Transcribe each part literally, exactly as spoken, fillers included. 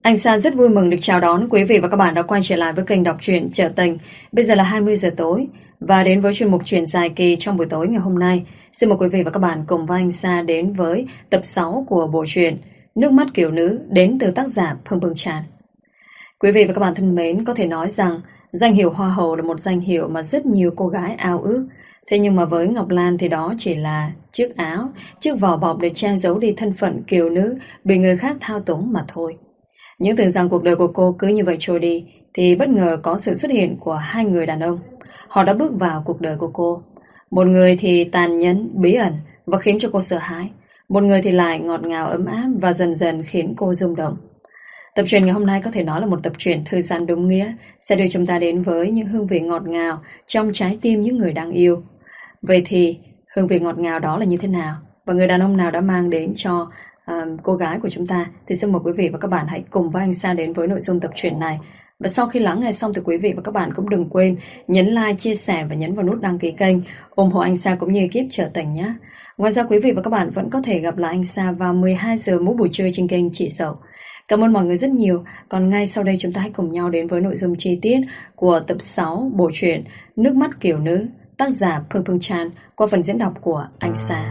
Anh Sa rất vui mừng được chào đón quý vị và các bạn đã quay trở lại với kênh đọc truyện Trở Tình. Bây giờ là hai mươi giờ tối và đến với chuyên mục truyện dài kỳ trong buổi tối ngày hôm nay. Xin mời quý vị và các bạn cùng với anh Sa đến với tập sáu của bộ truyện Nước mắt kiểu nữ đến từ tác giả Phương Phương Tràn. Quý vị và các bạn thân mến, có thể nói rằng danh hiệu Hoa hậu là một danh hiệu mà rất nhiều cô gái ao ước. Thế nhưng mà với Ngọc Lan thì đó chỉ là chiếc áo, chiếc vỏ bọc để che giấu đi thân phận kiều nữ bị người khác thao túng mà thôi. Nhưng tưởng rằng cuộc đời của cô cứ như vậy trôi đi thì bất ngờ có sự xuất hiện của hai người đàn ông. Họ đã bước vào cuộc đời của cô. Một người thì tàn nhẫn, bí ẩn và khiến cho cô sợ hãi. Một người thì lại ngọt ngào ấm áp và dần dần khiến cô rung động. Tập truyện ngày hôm nay có thể nói là một tập truyện thư giãn đúng nghĩa, sẽ đưa chúng ta đến với những hương vị ngọt ngào trong trái tim những người đang yêu. Vậy thì hương vị ngọt ngào đó là như thế nào? Và người đàn ông nào đã mang đến cho uh, cô gái của chúng ta? Thì xin mời quý vị và các bạn hãy cùng với anh Sa đến với nội dung tập truyện này. Và sau khi lắng nghe xong thì quý vị và các bạn cũng đừng quên nhấn like, chia sẻ và nhấn vào nút đăng ký kênh, ủng hộ anh Sa cũng như ekip Trở Tình nhé. Ngoài ra quý vị và các bạn vẫn có thể gặp lại anh Sa vào mười hai giờ mỗi buổi trưa trên kênh Chị Sầu. Cảm ơn mọi người rất nhiều. Còn ngay sau đây chúng ta hãy cùng nhau đến với nội dung chi tiết của tập sáu bộ truyện Nước mắt kiểu nữ, tác giả Phương Phương Tràn qua phần diễn đọc của anh Sa.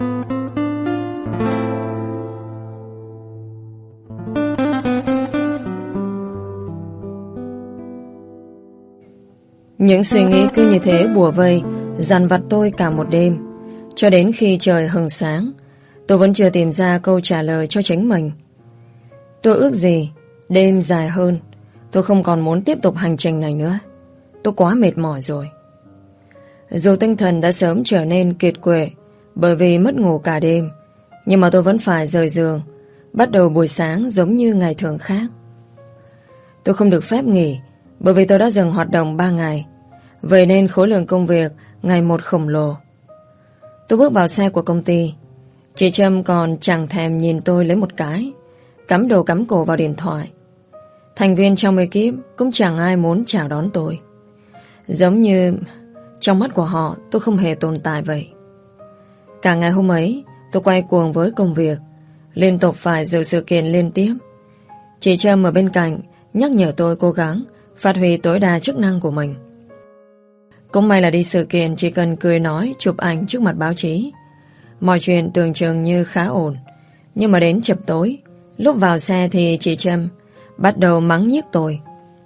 Những suy nghĩ cứ như thế bủa vây dằn vặt tôi cả một đêm. Cho đến khi trời hừng sáng, tôi vẫn chưa tìm ra câu trả lời cho chính mình. Tôi ước gì đêm dài hơn. Tôi không còn muốn tiếp tục hành trình này nữa. Tôi quá mệt mỏi rồi. Dù tinh thần đã sớm trở nên kiệt quệ bởi vì mất ngủ cả đêm, nhưng mà tôi vẫn phải rời giường, bắt đầu buổi sáng giống như ngày thường khác. Tôi không được phép nghỉ bởi vì tôi đã dừng hoạt động ba ngày. Vậy nên khối lượng công việc ngày một khổng lồ. Tôi bước vào xe của công ty. Chị Trâm còn chẳng thèm nhìn tôi lấy một cái, cắm đầu cắm cổ vào điện thoại. Thành viên trong ekip cũng chẳng ai muốn chào đón tôi. Giống như trong mắt của họ tôi không hề tồn tại vậy. Cả ngày hôm ấy tôi quay cuồng với công việc, liên tục phải dự sự kiện liên tiếp. Chị Trâm ở bên cạnh nhắc nhở tôi cố gắng phát huy tối đa chức năng của mình. Cũng may là đi sự kiện chỉ cần cười nói, chụp ảnh trước mặt báo chí, mọi chuyện tưởng chừng như khá ổn. Nhưng mà đến chập tối, lúc vào xe thì chị Trâm bắt đầu mắng nhiếc tôi.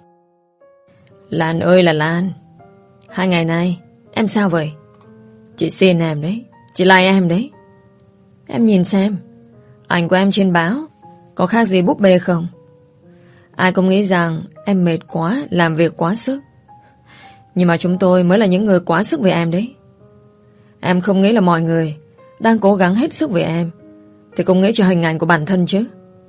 Lan ơi là Lan, hai ngày nay em sao vậy? Chị xin em đấy, chị like em đấy. Em nhìn xem, ảnh của em trên báo có khác gì búp bê không? Ai cũng nghĩ rằng em mệt quá, làm việc quá sức. Nhưng mà chúng tôi mới là những người quá sức vì em đấy. Em không nghĩ là mọi người đang cố gắng hết sức vì em thì cũng nghĩ cho hình ảnh của bản thân chứ.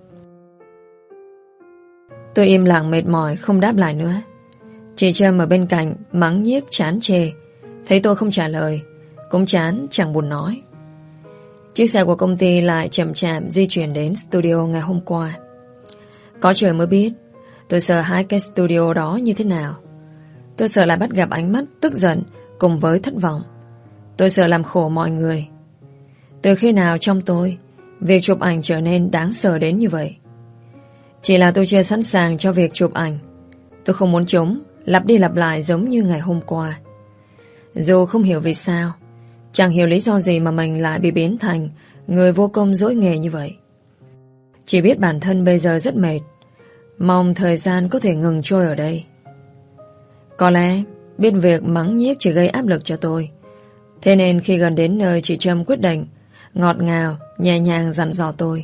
Tôi im lặng mệt mỏi không đáp lại nữa. Chị Trâm ở bên cạnh mắng nhiếc chán chê. Thấy tôi không trả lời, cũng chán chẳng buồn nói. Chiếc xe của công ty lại chậm chạp di chuyển đến studio ngày hôm qua. Có trời mới biết tôi sợ hãi cái studio đó như thế nào. Tôi sợ lại bắt gặp ánh mắt tức giận cùng với thất vọng. Tôi sợ làm khổ mọi người. Từ khi nào trong tôi việc chụp ảnh trở nên đáng sợ đến như vậy? Chỉ là tôi chưa sẵn sàng cho việc chụp ảnh. Tôi không muốn chúng lặp đi lặp lại giống như ngày hôm qua. Dù không hiểu vì sao, chẳng hiểu lý do gì mà mình lại bị biến thành người vô công dỗi nghề như vậy. Chỉ biết bản thân bây giờ rất mệt, mong thời gian có thể ngừng trôi ở đây. Có lẽ biết việc mắng nhiếc chỉ gây áp lực cho tôi. Thế nên khi gần đến nơi, chị Trâm quyết định ngọt ngào, nhẹ nhàng dặn dò tôi.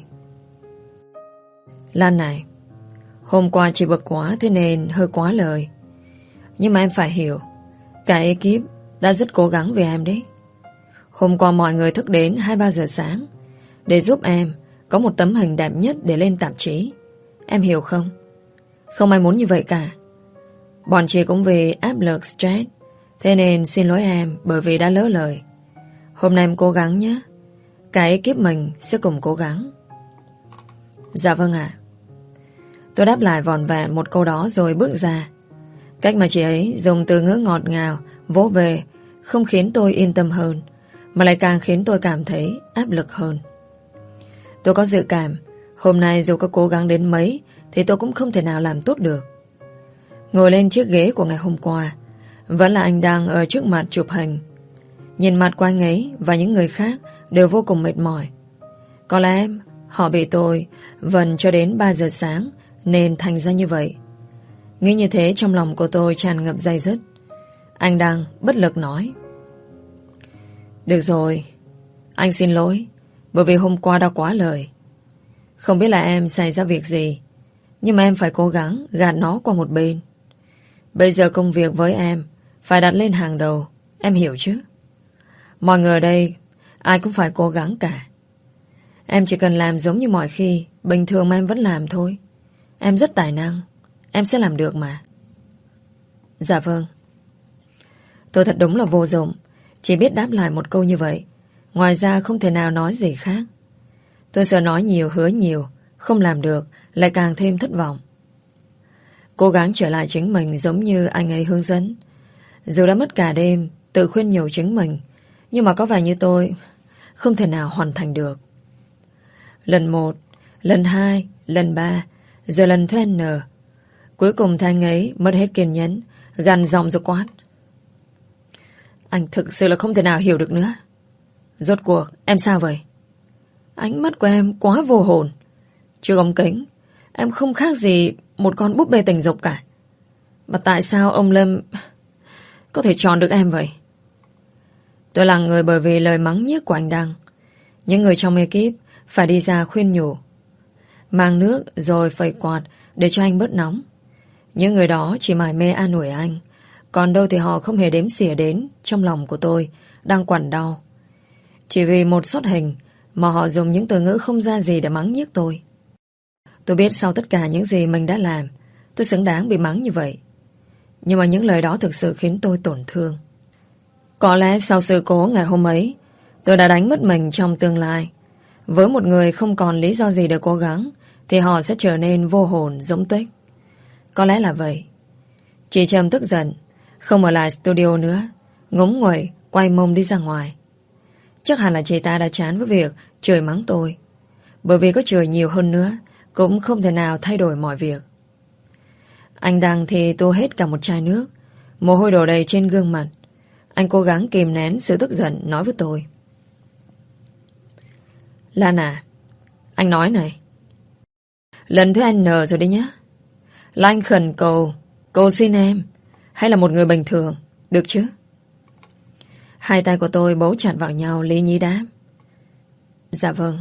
Lan này, hôm qua chị bực quá thế nên hơi quá lời. Nhưng mà em phải hiểu, cả ekip đã rất cố gắng vì em đấy. Hôm qua mọi người thức đến hai ba giờ sáng để giúp em có một tấm hình đẹp nhất để lên tạp chí. Em hiểu không? Không ai muốn như vậy cả. Bọn chị cũng vì áp lực stress, thế nên xin lỗi em bởi vì đã lỡ lời. Hôm nay em cố gắng nhé. Cả ekip mình sẽ cùng cố gắng. Dạ vâng ạ. Tôi đáp lại vòn vẹn một câu đó rồi bước ra. Cách mà chị ấy dùng từ ngữ ngọt ngào vỗ về không khiến tôi yên tâm hơn, mà lại càng khiến tôi cảm thấy áp lực hơn. Tôi có dự cảm hôm nay dù có cố gắng đến mấy thì tôi cũng không thể nào làm tốt được. Ngồi lên chiếc ghế của ngày hôm qua, vẫn là anh đang ở trước mặt chụp hình. Nhìn mặt của anh ấy và những người khác đều vô cùng mệt mỏi. Có lẽ họ bị tôi vần cho đến ba giờ sáng nên thành ra như vậy. Nghĩ như thế trong lòng của tôi tràn ngập day dứt. Anh đang bất lực nói: Được rồi, anh xin lỗi, bởi vì hôm qua đã quá lời. Không biết là em xảy ra việc gì, nhưng mà em phải cố gắng gạt nó qua một bên. Bây giờ công việc với em phải đặt lên hàng đầu, em hiểu chứ? Mọi người ở đây ai cũng phải cố gắng cả. Em chỉ cần làm giống như mọi khi, bình thường mà em vẫn làm thôi. Em rất tài năng, em sẽ làm được mà. Dạ vâng. Tôi thật đúng là vô dụng, chỉ biết đáp lại một câu như vậy. Ngoài ra không thể nào nói gì khác. Tôi sợ nói nhiều hứa nhiều, không làm được lại càng thêm thất vọng. Cố gắng trở lại chính mình giống như anh ấy hướng dẫn. Dù đã mất cả đêm tự khuyên nhủ chính mình, nhưng mà có vẻ như tôi không thể nào hoàn thành được. Lần một, lần hai, lần ba, giờ lần thứ N. Cuối cùng thì anh ấy mất hết kiên nhẫn, gằn giọng rồi quát: Anh thực sự là không thể nào hiểu được nữa. Rốt cuộc em sao vậy? Ánh mắt của em quá vô hồn. Trước ống kính em không khác gì một con búp bê tình dục cả. Mà tại sao ông Lâm có thể chọn được em vậy? Tôi là người bởi vì lời mắng nhiếc của anh Đăng. Những người trong ekip phải đi ra khuyên nhủ, mang nước rồi phẩy quạt để cho anh bớt nóng. Những người đó chỉ mải mê an ủi anh, còn đâu thì họ không hề đếm xỉa đến trong lòng của tôi đang quặn đau. Chỉ vì một shot hình mà họ dùng những từ ngữ không ra gì để mắng nhiếc tôi. Tôi biết sau tất cả những gì mình đã làm, tôi xứng đáng bị mắng như vậy. Nhưng mà những lời đó thực sự khiến tôi tổn thương. Có lẽ sau sự cố ngày hôm ấy, tôi đã đánh mất mình trong tương lai. Với một người không còn lý do gì để cố gắng, thì họ sẽ trở nên vô hồn giống tuếch. Có lẽ là vậy. Chị Trâm tức giận, không ở lại studio nữa, ngúng nguẩy quay mông đi ra ngoài. Chắc hẳn là chị ta đã chán với việc chửi mắng tôi. Bởi vì có chửi nhiều hơn nữa cũng không thể nào thay đổi mọi việc. Anh Đăng thì tô hết cả một chai nước, mồ hôi đổ đầy trên gương mặt. Anh cố gắng kìm nén sự tức giận nói với tôi: Lan à, anh nói này, lần thứ N rồi đấy nhá. Là anh khẩn cầu, cầu xin em, hay là một người bình thường, được chứ? Hai tay của tôi bấu chặt vào nhau lý nhí đáp: Dạ vâng.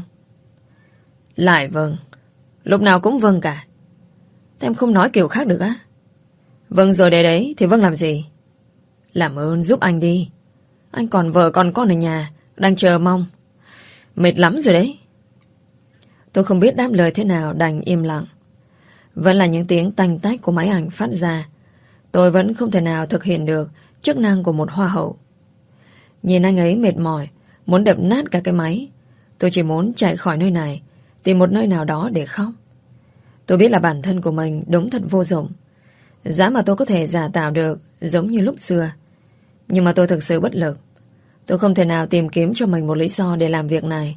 Lại vâng, lúc nào cũng vâng cả. Thế em không nói kiểu khác được á? Vâng rồi đấy đấy, thì vâng làm gì? Làm ơn giúp anh đi. Anh còn vợ còn con ở nhà, đang chờ mong. Mệt lắm rồi đấy. Tôi không biết đáp lời thế nào, đành im lặng. Vẫn là những tiếng tanh tách của máy ảnh phát ra. Tôi vẫn không thể nào thực hiện được chức năng của một hoa hậu. Nhìn anh ấy mệt mỏi, muốn đập nát cả cái máy. Tôi chỉ muốn chạy khỏi nơi này, tìm một nơi nào đó để khóc. Tôi biết là bản thân của mình đúng thật vô dụng. Giá mà tôi có thể giả tạo được giống như lúc xưa. Nhưng mà tôi thực sự bất lực. Tôi không thể nào tìm kiếm cho mình một lý do để làm việc này.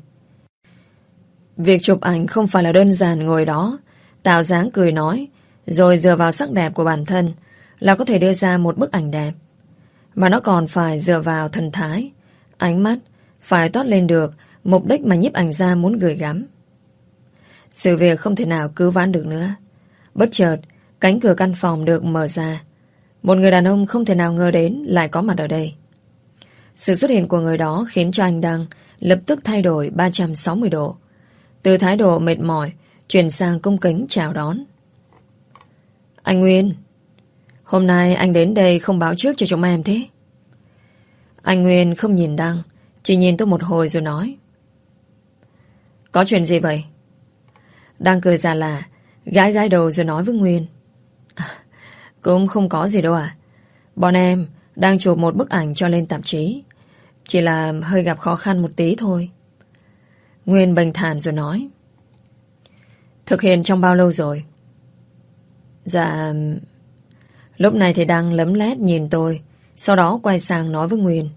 Việc chụp ảnh không phải là đơn giản ngồi đó, tạo dáng cười nói, rồi dựa vào sắc đẹp của bản thân là có thể đưa ra một bức ảnh đẹp. Mà nó còn phải dựa vào thần thái, ánh mắt, phải toát lên được mục đích mà nhiếp ảnh gia muốn gửi gắm. Sự việc không thể nào cứu vãn được nữa. Bất chợt, cánh cửa căn phòng được mở ra. Một người đàn ông không thể nào ngờ đến lại có mặt ở đây. Sự xuất hiện của người đó khiến cho anh Đăng lập tức thay đổi ba trăm sáu mươi độ. Từ thái độ mệt mỏi chuyển sang cung kính chào đón. Anh Nguyên, hôm nay anh đến đây không báo trước cho chúng em thế? Anh Nguyên không nhìn Đăng, chỉ nhìn tôi một hồi rồi nói: Có chuyện gì vậy? Đăng cười già lạ, gãi gãi đầu rồi nói với Nguyên: à, Cũng không có gì đâu à. Bọn em đang chụp một bức ảnh cho lên tạp chí. Chỉ là hơi gặp khó khăn một tí thôi. Nguyên bình thản rồi nói: Thực hiện trong bao lâu rồi? Dạ... Lúc này thì Đăng lấm lét nhìn tôi, sau đó quay sang nói với Nguyên: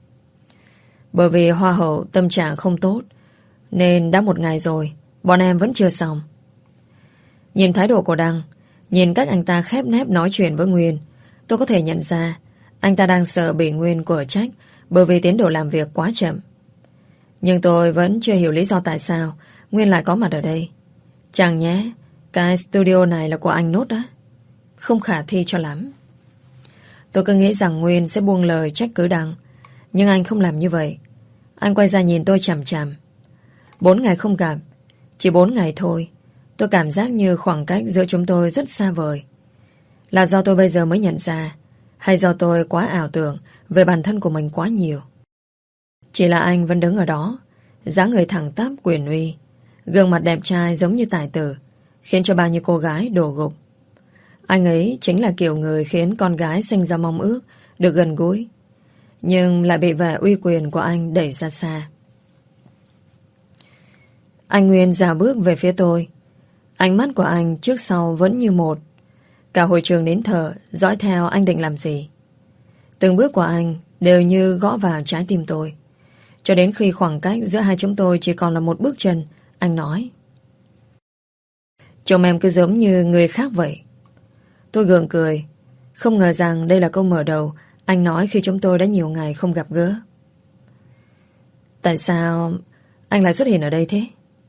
Bởi vì hoa hậu tâm trạng không tốt, nên đã một ngày rồi, bọn em vẫn chưa xong. Nhìn thái độ của Đăng, nhìn cách anh ta khép nép nói chuyện với Nguyên, tôi có thể nhận ra anh ta đang sợ bị Nguyên quở trách bởi vì tiến độ làm việc quá chậm. Nhưng tôi vẫn chưa hiểu lý do tại sao Nguyên lại có mặt ở đây. Chẳng nhé, cái studio này là của anh Nốt á? Không khả thi cho lắm. Tôi cứ nghĩ rằng Nguyên sẽ buông lời trách cứ Đăng, nhưng anh không làm như vậy. Anh quay ra nhìn tôi chằm chằm. Bốn ngày không gặp, chỉ bốn ngày thôi, tôi cảm giác như khoảng cách giữa chúng tôi rất xa vời. Là do tôi bây giờ mới nhận ra, hay do tôi quá ảo tưởng về bản thân của mình quá nhiều? Chỉ là anh vẫn đứng ở đó, dáng người thẳng tắp quyền uy, gương mặt đẹp trai giống như tài tử, khiến cho bao nhiêu cô gái đổ gục. Anh ấy chính là kiểu người khiến con gái sinh ra mong ước được gần gũi, nhưng lại bị vẻ uy quyền của anh đẩy ra xa. Anh Nguyên dạo bước về phía tôi. Ánh mắt của anh trước sau vẫn như một. Cả hội trường nín thở dõi theo anh định làm gì. Từng bước của anh đều như gõ vào trái tim tôi. Cho đến khi khoảng cách giữa hai chúng tôi chỉ còn là một bước chân, anh nói: "Chồng em cứ giống như người khác vậy." Tôi gượng cười. Không ngờ rằng đây là câu mở đầu anh nói khi chúng tôi đã nhiều ngày không gặp gỡ. "Tại sao anh lại xuất hiện ở đây thế?"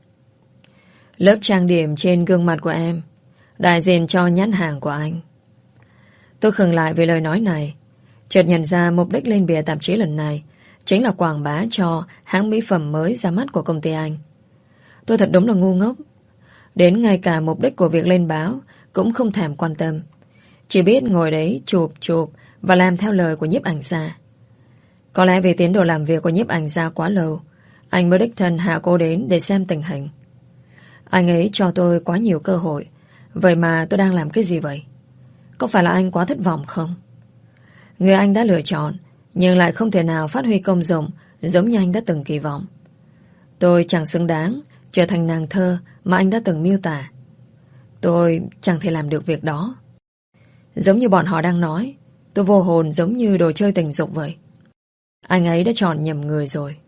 "Lớp trang điểm trên gương mặt của em đại diện cho nhãn hàng của anh." Tôi khựng lại về lời nói này, chợt nhận ra mục đích lên bìa tạp chí lần này chính là quảng bá cho hãng mỹ phẩm mới ra mắt của công ty anh. Tôi thật đúng là ngu ngốc. Đến ngay cả mục đích của việc lên báo cũng không thèm quan tâm, chỉ biết ngồi đấy chụp chụp và làm theo lời của nhiếp ảnh gia. Có lẽ vì tiến độ làm việc của nhiếp ảnh gia quá lâu, anh mới đích thân hạ cô đến để xem tình hình. Anh ấy cho tôi quá nhiều cơ hội, vậy mà tôi đang làm cái gì vậy? Có phải là anh quá thất vọng không? Người anh đã lựa chọn nhưng lại không thể nào phát huy công dụng giống như anh đã từng kỳ vọng. Tôi chẳng xứng đáng trở thành nàng thơ mà anh đã từng miêu tả. Tôi chẳng thể làm được việc đó. Giống như bọn họ đang nói, tôi vô hồn giống như đồ chơi tình dục vậy. Anh ấy đã chọn nhầm người rồi.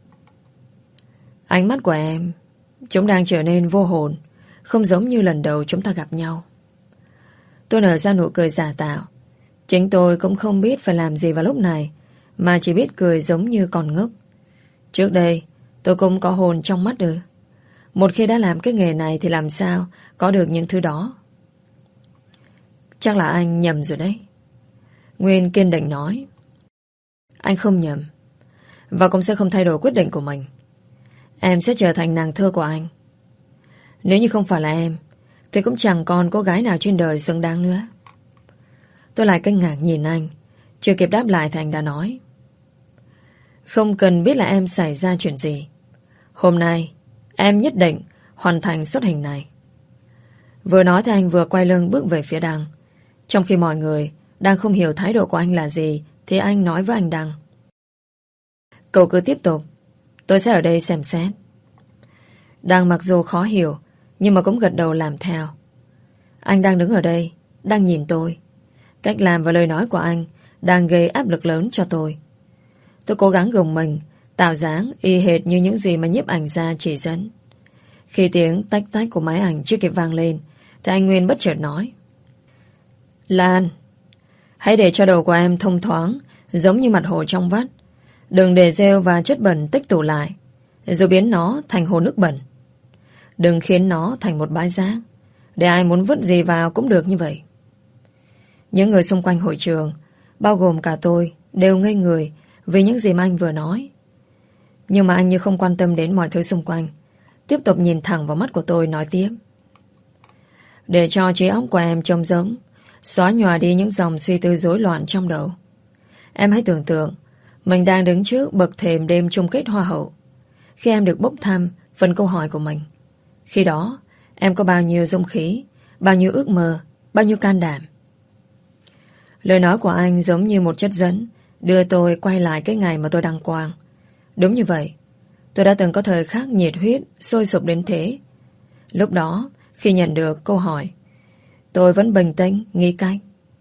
Ánh mắt của em, chúng đang trở nên vô hồn, không giống như lần đầu chúng ta gặp nhau. Tôi nở ra nụ cười giả tạo. Chính tôi cũng không biết phải làm gì vào lúc này, mà chỉ biết cười giống như con ngốc. Trước đây tôi cũng có hồn trong mắt ư? Một khi đã làm cái nghề này thì làm sao có được những thứ đó? Chắc là anh nhầm rồi đấy. Nguyên kiên định nói. Anh không nhầm, và cũng sẽ không thay đổi quyết định của mình. Em sẽ trở thành nàng thơ của anh. Nếu như không phải là em thì cũng chẳng còn cô gái nào trên đời xứng đáng nữa. Tôi lại kinh ngạc nhìn anh. Chưa kịp đáp lại thì anh đã nói: "Không cần biết là em xảy ra chuyện gì, hôm nay em nhất định hoàn thành xuất hình này." Vừa nói thì anh vừa quay lưng bước về phía Đăng. Trong khi mọi người đang không hiểu thái độ của anh là gì, thì anh nói với anh Đăng: "Cậu cứ tiếp tục, tôi sẽ ở đây xem xét." Đăng mặc dù khó hiểu nhưng mà cũng gật đầu làm theo. Anh đang đứng ở đây, đang nhìn tôi. Cách làm và lời nói của anh đang gây áp lực lớn cho tôi. Tôi cố gắng gồng mình, tạo dáng y hệt như những gì mà nhiếp ảnh gia chỉ dẫn. Khi tiếng tách tách của máy ảnh chưa kịp vang lên thì anh Nguyên bất chợt nói: "Lan, hãy để cho đầu của em thông thoáng, giống như mặt hồ trong vắt. Đừng để rêu và chất bẩn tích tụ lại, rồi biến nó thành hồ nước bẩn. Đừng khiến nó thành một bãi rác, để ai muốn vứt gì vào cũng được như vậy." Những người xung quanh hội trường, bao gồm cả tôi, đều ngây người vì những gì mà anh vừa nói. Nhưng mà anh như không quan tâm đến mọi thứ xung quanh, tiếp tục nhìn thẳng vào mắt của tôi nói tiếp: "Để cho trí óc của em trông giống, xóa nhòa đi những dòng suy tư rối loạn trong đầu. Em hãy tưởng tượng mình đang đứng trước bậc thềm đêm chung kết hoa hậu. Khi em được bốc thăm phần câu hỏi của mình, khi đó em có bao nhiêu dũng khí, bao nhiêu ước mơ, bao nhiêu can đảm." Lời nói của anh giống như một chất dẫn đưa tôi quay lại cái ngày mà tôi đăng quang. Đúng như vậy, tôi đã từng có thời khắc nhiệt huyết sôi sục đến thế. Lúc đó, khi nhận được câu hỏi, tôi vẫn bình tĩnh nghĩ cách: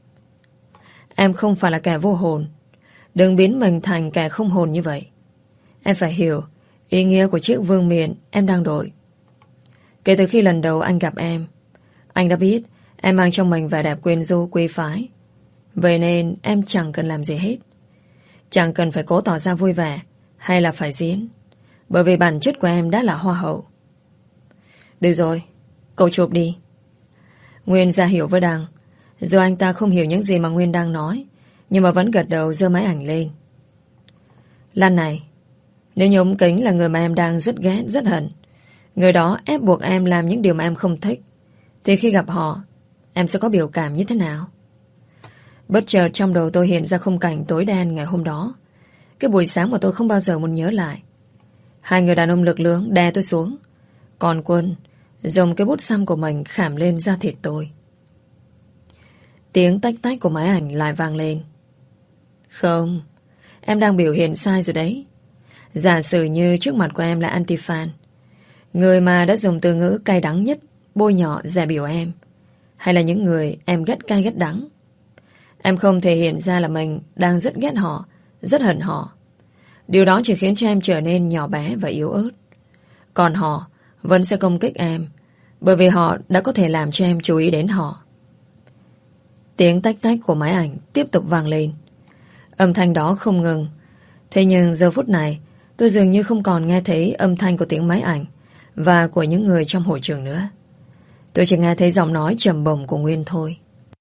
"Em không phải là kẻ vô hồn. Đừng biến mình thành kẻ không hồn như vậy. Em phải hiểu ý nghĩa của chiếc vương miện em đang đội. Kể từ khi lần đầu anh gặp em, Anh đã biết em mang trong mình vẻ đẹp quyến rũ quý phái. Vậy nên em chẳng cần làm gì hết. Chẳng cần phải cố tỏ ra vui vẻ hay là phải diễn, bởi vì bản chất của em đã là hoa hậu. Được rồi, cậu chụp đi. Nguyên ra hiểu với Đăng. Dù anh ta không hiểu những gì mà Nguyên đang nói, nhưng mà vẫn gật đầu giơ máy ảnh lên. Lần này, nếu như ống kính là người mà em đang rất ghét, rất hận, người đó ép buộc em làm những điều mà em không thích, thì khi gặp họ, em sẽ có biểu cảm như thế nào? Bất chợt trong đầu tôi hiện ra khung cảnh tối đen ngày hôm đó. Cái buổi sáng mà tôi không bao giờ muốn nhớ lại. Hai người đàn ông lực lưỡng đè tôi xuống, còn Quân dùng cái bút xăm của mình khảm lên da thịt tôi. Tiếng tách tách của máy ảnh lại vang lên. Không, em đang biểu hiện sai rồi đấy. Giả sử như trước mặt của em là anti-fan, người mà đã dùng từ ngữ cay đắng nhất bôi nhọ dè biểu em, hay là những người em ghét cay ghét đắng, em không thể hiện ra là mình đang rất ghét họ, rất hận họ. Điều đó chỉ khiến cho em trở nên nhỏ bé và yếu ớt. Còn họ vẫn sẽ công kích em, bởi vì họ đã có thể làm cho em chú ý đến họ. Tiếng tách tách của máy ảnh tiếp tục vang lên. Âm thanh đó không ngừng. Thế nhưng giờ phút này, tôi dường như không còn nghe thấy âm thanh của tiếng máy ảnh và của những người trong hội trường nữa. Tôi chỉ nghe thấy giọng nói trầm bổng của Nguyên thôi.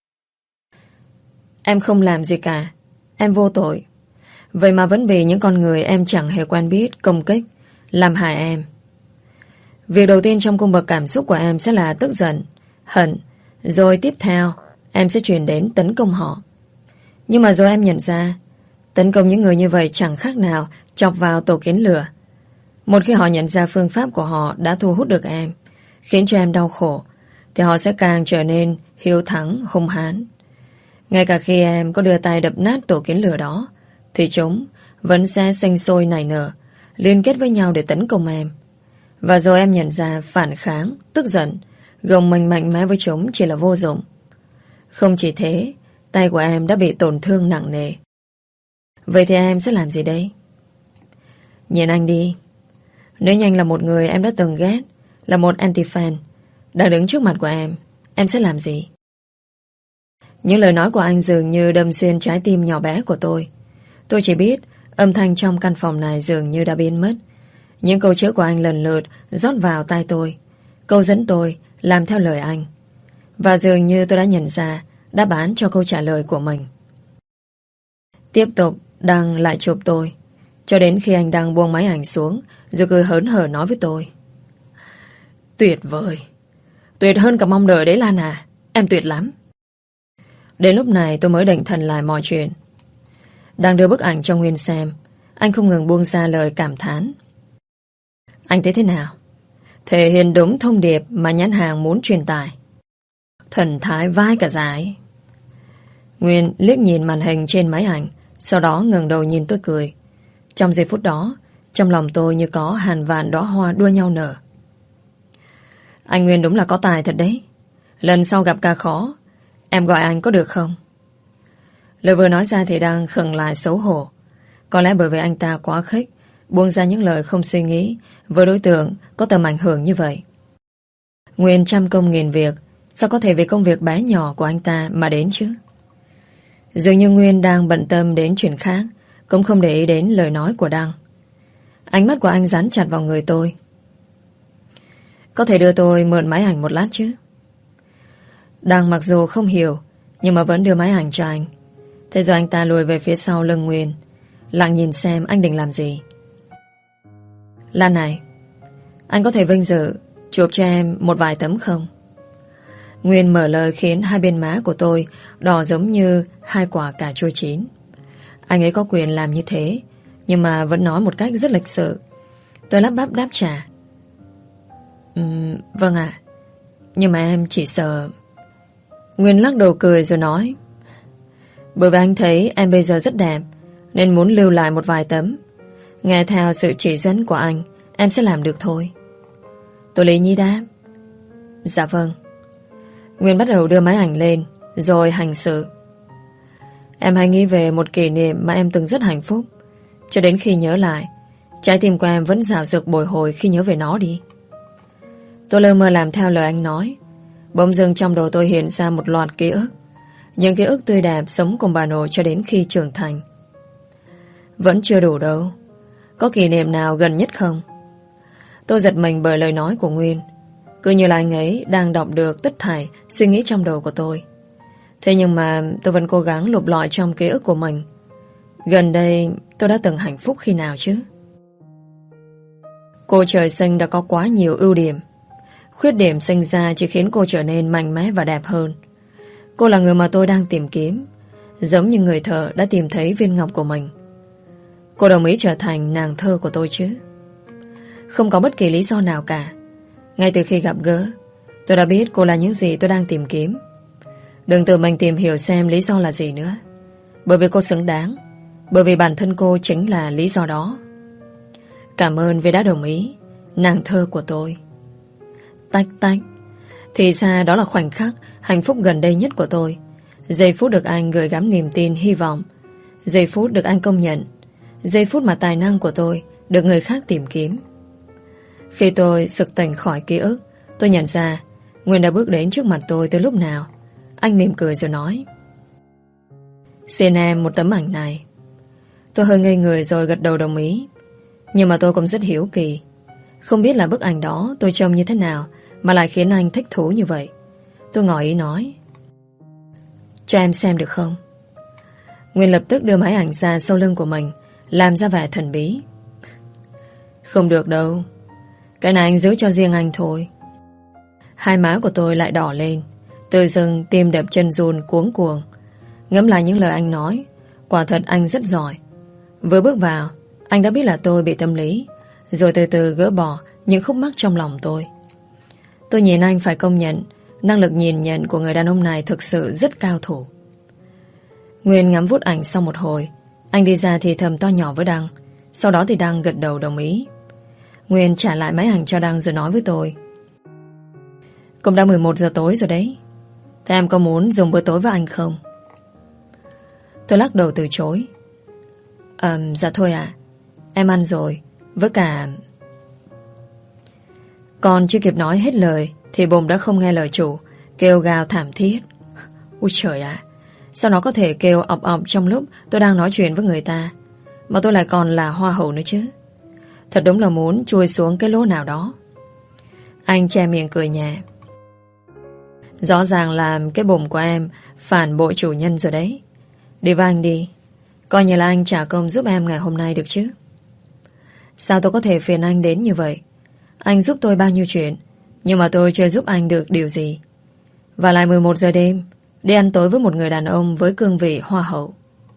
Em không làm gì cả. Em vô tội. Vậy mà vẫn bị những con người em chẳng hề quen biết công kích, làm hại em. Việc đầu tiên trong cung bậc cảm xúc của em sẽ là tức giận, hận. Rồi tiếp theo, em sẽ chuyển đến tấn công họ. Nhưng mà rồi em nhận ra, tấn công những người như vậy chẳng khác nào chọc vào tổ kiến lửa. Một khi họ nhận ra phương pháp của họ đã thu hút được em, khiến cho em đau khổ, thì họ sẽ càng trở nên hiếu thắng, hung hãn. Ngay cả khi em có đưa tay đập nát tổ kiến lửa đó, thì chúng vẫn sẽ sinh sôi nảy nở, liên kết với nhau để tấn công em. Và rồi em nhận ra phản kháng, tức giận, gồng mình mạnh mẽ với chúng chỉ là vô dụng. Không chỉ thế, tay của em đã bị tổn thương nặng nề. Vậy thì em sẽ làm gì đây? Nhìn anh đi. Nếu như anh là một người em đã từng ghét, là một anti-fan, đang đứng trước mặt của em, em sẽ làm gì? Những lời nói của anh dường như đâm xuyên trái tim nhỏ bé của tôi. Tôi chỉ biết âm thanh trong căn phòng này dường như đã biến mất. Những câu chữ của anh lần lượt rót vào tai tôi, câu dẫn tôi làm theo lời anh. Và dường như tôi đã nhận ra đáp án cho câu trả lời của mình. Tiếp tục Đăng lại chụp tôi, cho đến khi anh Đăng buông máy ảnh xuống, rồi cười hớn hở nói với tôi: Tuyệt vời, tuyệt hơn cả mong đợi đấy Lan à. Em tuyệt lắm. Đến lúc này tôi mới định thần lại mọi chuyện. Đang đưa bức ảnh cho Nguyên xem, anh không ngừng buông ra lời cảm thán. Anh thấy thế nào? Thể hiện đúng thông điệp mà nhãn hàng muốn truyền tải. Thần thái vai cả dải. Nguyên liếc nhìn màn hình trên máy ảnh, sau đó ngẩng đầu nhìn tôi cười. Trong giây phút đó, trong lòng tôi như có hàng vạn đóa hoa đua nhau nở. Anh Nguyên đúng là có tài thật đấy. Lần sau gặp ca khó, em gọi anh có được không? Lời vừa nói ra thì đang khựng lại xấu hổ. Có lẽ bởi vì anh ta quá khích, buông ra những lời không suy nghĩ với đối tượng có tầm ảnh hưởng như vậy. Nguyên trăm công nghìn việc, sao có thể vì công việc bé nhỏ của anh ta mà đến chứ? Dường như Nguyên đang bận tâm đến chuyện khác, cũng không để ý đến lời nói của Đăng. Ánh mắt của anh dán chặt vào người tôi. Có thể đưa tôi mượn máy ảnh một lát chứ? Đăng mặc dù không hiểu, nhưng mà vẫn đưa máy ảnh cho anh. Thế rồi anh ta lùi về phía sau lưng Nguyên, lặng nhìn xem anh định làm gì. Lan này, anh có thể vinh dự chụp cho em một vài tấm không? Nguyên mở lời khiến hai bên má của tôi đỏ giống như hai quả cà chua chín. Anh ấy có quyền làm như thế, nhưng mà vẫn nói một cách rất lịch sự. Tôi lắp bắp đáp trả. uhm, Vâng ạ. À, nhưng mà em chỉ sợ. Nguyên lắc đầu cười rồi nói: Bởi vì anh thấy em bây giờ rất đẹp, nên muốn lưu lại một vài tấm. Nghe theo sự chỉ dẫn của anh, em sẽ làm được thôi. Tôi lý nhí đáp: Dạ vâng. Nguyên bắt đầu đưa máy ảnh lên, rồi hành sự. Em hãy nghĩ về một kỷ niệm mà em từng rất hạnh phúc. Cho đến khi nhớ lại, trái tim của em vẫn rạo rực bồi hồi khi nhớ về nó đi. Tôi lơ mơ làm theo lời anh nói. Bỗng dưng trong đầu tôi hiện ra một loạt ký ức. Những ký ức tươi đẹp sống cùng bà nội cho đến khi trưởng thành. Vẫn chưa đủ đâu. Có kỷ niệm nào gần nhất không? Tôi giật mình bởi lời nói của Nguyên. Cứ như là anh ấy đang đọc được tất thảy suy nghĩ trong đầu của tôi. Thế nhưng mà tôi vẫn cố gắng lục lọi trong ký ức của mình. Gần đây tôi đã từng hạnh phúc khi nào chứ? Cô trời sinh đã có quá nhiều ưu điểm. Khuyết điểm sinh ra chỉ khiến cô trở nên mạnh mẽ và đẹp hơn. Cô là người mà tôi đang tìm kiếm, giống như người thợ đã tìm thấy viên ngọc của mình. Cô đồng ý trở thành nàng thơ của tôi chứ? Không có bất kỳ lý do nào cả. Ngay từ khi gặp gỡ, tôi đã biết cô là những gì tôi đang tìm kiếm. Đừng tự mình tìm hiểu xem lý do là gì nữa. Bởi vì cô xứng đáng. Bởi vì bản thân cô chính là lý do đó. Cảm ơn vì đã đồng ý, nàng thơ của tôi. Tách tách. Thì ra đó là khoảnh khắc hạnh phúc gần đây nhất của tôi. Giây phút được anh gửi gắm niềm tin, hy vọng. Giây phút được anh công nhận. Giây phút mà tài năng của tôi được người khác tìm kiếm. Khi tôi sực tỉnh khỏi ký ức, tôi nhận ra Nguyên đã bước đến trước mặt tôi từ lúc nào. Anh mỉm cười rồi nói: Xin em một tấm ảnh này. Tôi hơi ngây người rồi gật đầu đồng ý. Nhưng mà tôi cũng rất hiếu kỳ. Không biết là bức ảnh đó tôi trông như thế nào mà lại khiến anh thích thú như vậy. Tôi ngỏ ý nói: Cho em xem được không? Nguyên lập tức đưa máy ảnh ra sau lưng của mình, làm ra vẻ thần bí. Không được đâu. Cái này anh giữ cho riêng anh thôi. Hai má của tôi lại đỏ lên. Tự dưng tim đập chân run cuống cuồng. Ngẫm lại những lời anh nói, quả thật anh rất giỏi. Vừa bước vào, anh đã biết là tôi bị tâm lý, rồi từ từ gỡ bỏ những khúc mắc trong lòng tôi. Tôi nhìn anh phải công nhận, năng lực nhìn nhận của người đàn ông này thực sự rất cao thủ. Nguyên ngắm vút ảnh sau một hồi, anh đi ra thì thầm to nhỏ với Đăng. Sau đó thì Đăng gật đầu đồng ý. Nguyên trả lại máy ảnh cho Đăng rồi nói với tôi: Cũng đã mười một giờ tối rồi đấy. Thế em có muốn dùng bữa tối với anh không? Tôi lắc đầu từ chối. À, dạ thôi ạ. Em ăn rồi. Với cả... Còn chưa kịp nói hết lời thì bụng đã không nghe lời chủ, kêu gào thảm thiết. Ui trời ạ, sao nó có thể kêu ọc ọc trong lúc tôi đang nói chuyện với người ta, mà tôi lại còn là hoa hậu nữa chứ. Thật đúng là muốn chui xuống cái lỗ nào đó. Anh che miệng cười nhẹ. Rõ ràng là cái bụng của em phản bội chủ nhân rồi đấy. Đi với anh đi. Coi như là anh trả công giúp em ngày hôm nay được chứ. Sao tôi có thể phiền anh đến như vậy? Anh giúp tôi bao nhiêu chuyện, nhưng mà tôi chưa giúp anh được điều gì. Và lại mười một giờ đêm đi ăn tối với một người đàn ông với cương vị hoa hậu.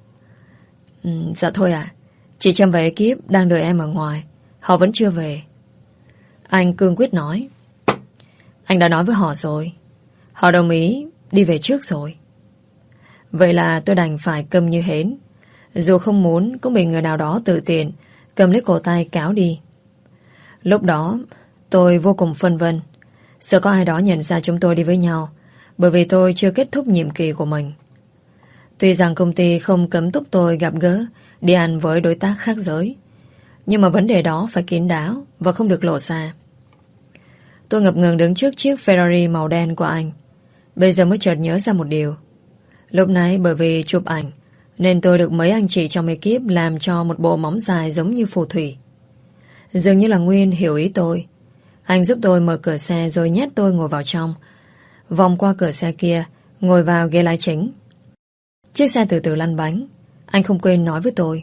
ừ, Dạ thôi ạ. Chị Trâm và ekip đang đợi em ở ngoài. Họ vẫn chưa về. Anh cương quyết nói. Anh đã nói với họ rồi. Họ đồng ý đi về trước rồi. Vậy là tôi đành phải câm như hến. Dù không muốn cũng bị người nào đó tự tiện cầm lấy cổ tay kéo đi. Lúc đó tôi vô cùng phân vân, sợ có ai đó nhận ra chúng tôi đi với nhau, bởi vì tôi chưa kết thúc nhiệm kỳ của mình. Tuy rằng công ty không cấm túc tôi gặp gỡ đi ăn với đối tác khác giới, nhưng mà vấn đề đó phải kín đáo và không được lộ ra. Tôi ngập ngừng đứng trước chiếc Ferrari màu đen của anh. Bây giờ mới chợt nhớ ra một điều. Lúc nãy bởi vì chụp ảnh nên tôi được mấy anh chị trong ekip làm cho một bộ móng dài giống như phù thủy. Dường như là Nguyên hiểu ý tôi. Anh giúp tôi mở cửa xe rồi nhét tôi ngồi vào trong, vòng qua cửa xe kia, ngồi vào ghế lái chính. Chiếc xe từ từ lăn bánh. Anh không quên nói với tôi: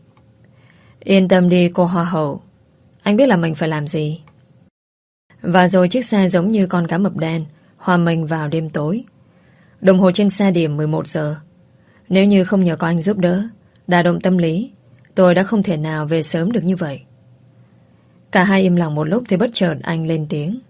Yên tâm đi cô hoa hậu, anh biết là mình phải làm gì. Và rồi chiếc xe giống như con cá mập đen hòa mình vào đêm tối. Đồng hồ trên xe điểm mười một giờ. Nếu như không nhờ có anh giúp đỡ, đả động tâm lý, tôi đã không thể nào về sớm được như vậy. Cả hai im lặng một lúc thì bất chợt anh lên tiếng: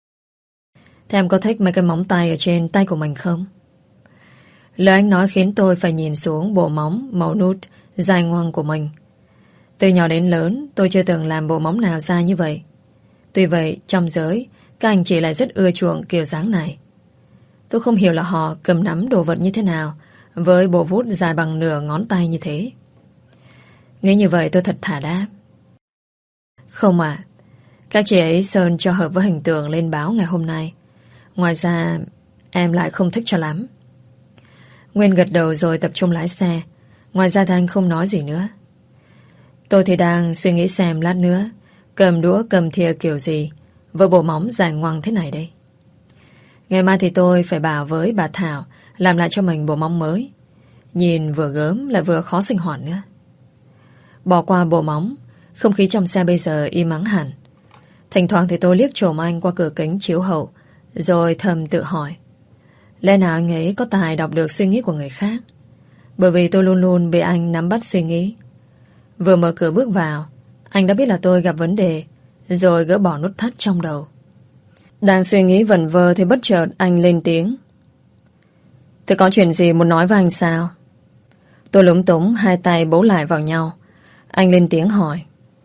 Thế em có thích mấy cái móng tay ở trên tay của mình không? Lời anh nói khiến tôi phải nhìn xuống bộ móng màu nút dài ngoằng của mình. Từ nhỏ đến lớn tôi chưa từng làm bộ móng nào dài như vậy. Tuy vậy trong giới các anh chị lại rất ưa chuộng kiểu dáng này. Tôi không hiểu là họ cầm nắm đồ vật như thế nào với bộ vút dài bằng nửa ngón tay như thế. Nghĩ như vậy tôi thật thà đáp: Không ạ. Các chị ấy sơn cho hợp với hình tượng lên báo ngày hôm nay. Ngoài ra em lại không thích cho lắm. Nguyên gật đầu rồi tập trung lái xe. Ngoài ra thì anh không nói gì nữa. Tôi thì đang suy nghĩ xem lát nữa cầm đũa cầm thìa kiểu gì với bộ móng dài ngoằng thế này đây. Ngày mai thì tôi phải bảo với bà Thảo làm lại cho mình bộ móng mới. Nhìn vừa gớm lại vừa khó sinh hoạt nữa. Bỏ qua bộ móng, không khí trong xe bây giờ im ắng hẳn. Thỉnh thoảng thì tôi liếc trộm anh qua cửa kính chiếu hậu, rồi thầm tự hỏi, lẽ nào anh ấy có tài đọc được suy nghĩ của người khác? Bởi vì tôi luôn luôn bị anh nắm bắt suy nghĩ. Vừa mở cửa bước vào, anh đã biết là tôi gặp vấn đề, rồi gỡ bỏ nút thắt trong đầu. Đang suy nghĩ vẩn vơ thì bất chợt anh lên tiếng. Thế có chuyện gì muốn nói với anh sao? Tôi lúng túng, hai tay bấu lại vào nhau. Anh lên tiếng hỏi.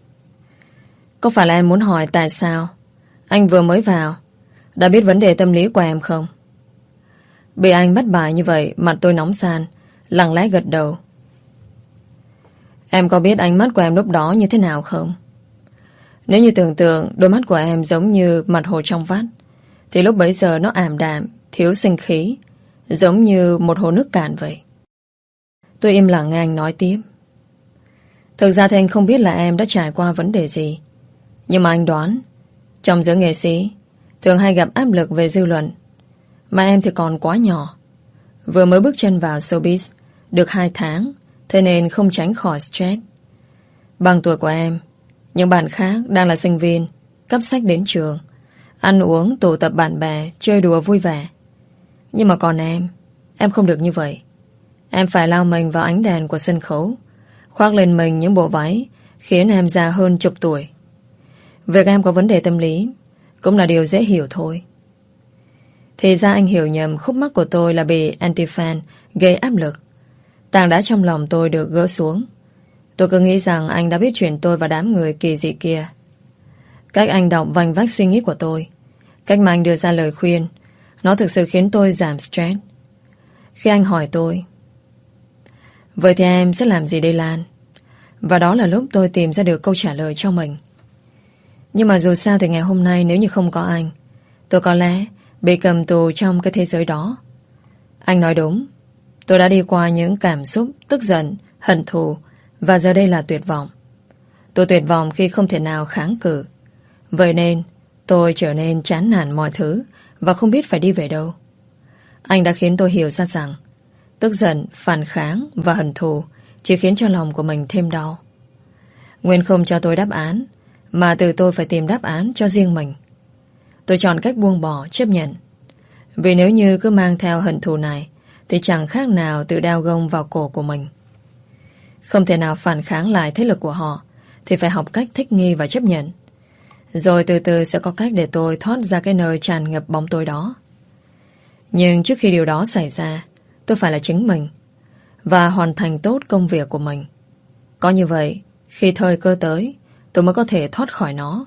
Có phải là em muốn hỏi tại sao anh vừa mới vào đã biết vấn đề tâm lý của em không? Bị anh bắt bài như vậy, mặt tôi nóng san, lặng lẽ gật đầu. Em có biết ánh mắt của em lúc đó như thế nào không? Nếu như tưởng tượng đôi mắt của em giống như mặt hồ trong vắt, thì lúc bấy giờ nó ảm đạm, thiếu sinh khí, giống như một hồ nước cạn vậy. Tôi im lặng nghe anh nói tiếp. Thực ra thì anh không biết là em đã trải qua vấn đề gì, nhưng mà anh đoán trong giới nghệ sĩ thường hay gặp áp lực về dư luận. Mà em thì còn quá nhỏ, vừa mới bước chân vào showbiz được hai tháng, thế nên không tránh khỏi stress. Bằng tuổi của em, những bạn khác đang là sinh viên, cấp sách đến trường, ăn uống, tụ tập bạn bè, chơi đùa vui vẻ. Nhưng mà còn em, em không được như vậy. Em phải lao mình vào ánh đèn của sân khấu, khoác lên mình những bộ váy khiến em già hơn chục tuổi. Việc em có vấn đề tâm lý cũng là điều dễ hiểu thôi. Thì ra anh hiểu nhầm khúc mắc của tôi là bị anti-fan gây áp lực. Tảng đá trong lòng tôi được gỡ xuống. Tôi cứ nghĩ rằng anh đã biết chuyện tôi và đám người kỳ dị kia. Cách anh đọc vành vách suy nghĩ của tôi, cách mà anh đưa ra lời khuyên, nó thực sự khiến tôi giảm stress. Khi anh hỏi tôi, vậy thì em sẽ làm gì đây Lan? Và đó là lúc tôi tìm ra được câu trả lời cho mình. Nhưng mà dù sao thì ngày hôm nay nếu như không có anh, tôi có lẽ bị cầm tù trong cái thế giới đó. Anh nói đúng. Tôi đã đi qua những cảm xúc tức giận, hận thù, và giờ đây là tuyệt vọng. Tôi tuyệt vọng khi không thể nào kháng cự. Vậy nên tôi trở nên chán nản mọi thứ và không biết phải đi về đâu. Anh đã khiến tôi hiểu ra rằng tức giận, phản kháng và hận thù chỉ khiến cho lòng của mình thêm đau. Nguyên không cho tôi đáp án, mà từ tôi phải tìm đáp án cho riêng mình. Tôi chọn cách buông bỏ, chấp nhận. Vì nếu như cứ mang theo hận thù này thì chẳng khác nào tự đao gông vào cổ của mình. Không thể nào phản kháng lại thế lực của họ, thì phải học cách thích nghi và chấp nhận. Rồi từ từ sẽ có cách để tôi thoát ra cái nơi tràn ngập bóng tối đó. Nhưng trước khi điều đó xảy ra, tôi phải là chính mình và hoàn thành tốt công việc của mình. Có như vậy, khi thời cơ tới, tôi mới có thể thoát khỏi nó.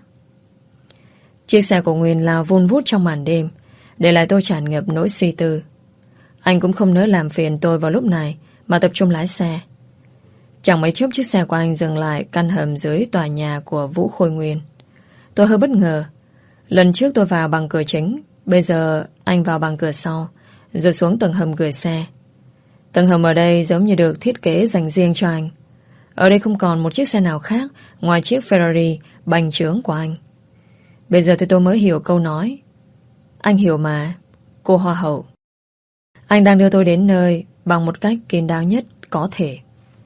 Chiếc xe của Nguyên lao vun vút trong màn đêm, để lại tôi tràn ngập nỗi suy tư. Anh cũng không nỡ làm phiền tôi vào lúc này, mà tập trung lái xe. Chẳng mấy chốc chiếc xe của anh dừng lại căn hầm dưới tòa nhà của Vũ Khôi Nguyên. Tôi hơi bất ngờ. Lần trước tôi vào bằng cửa chính, bây giờ anh vào bằng cửa sau, rồi xuống tầng hầm gửi xe. Tầng hầm ở đây giống như được thiết kế dành riêng cho anh. Ở đây không còn một chiếc xe nào khác ngoài chiếc Ferrari bành trướng của anh. Bây giờ thì tôi mới hiểu câu nói anh hiểu mà, cô hoa hậu. Anh đang đưa tôi đến nơi bằng một cách kín đáo nhất có thể.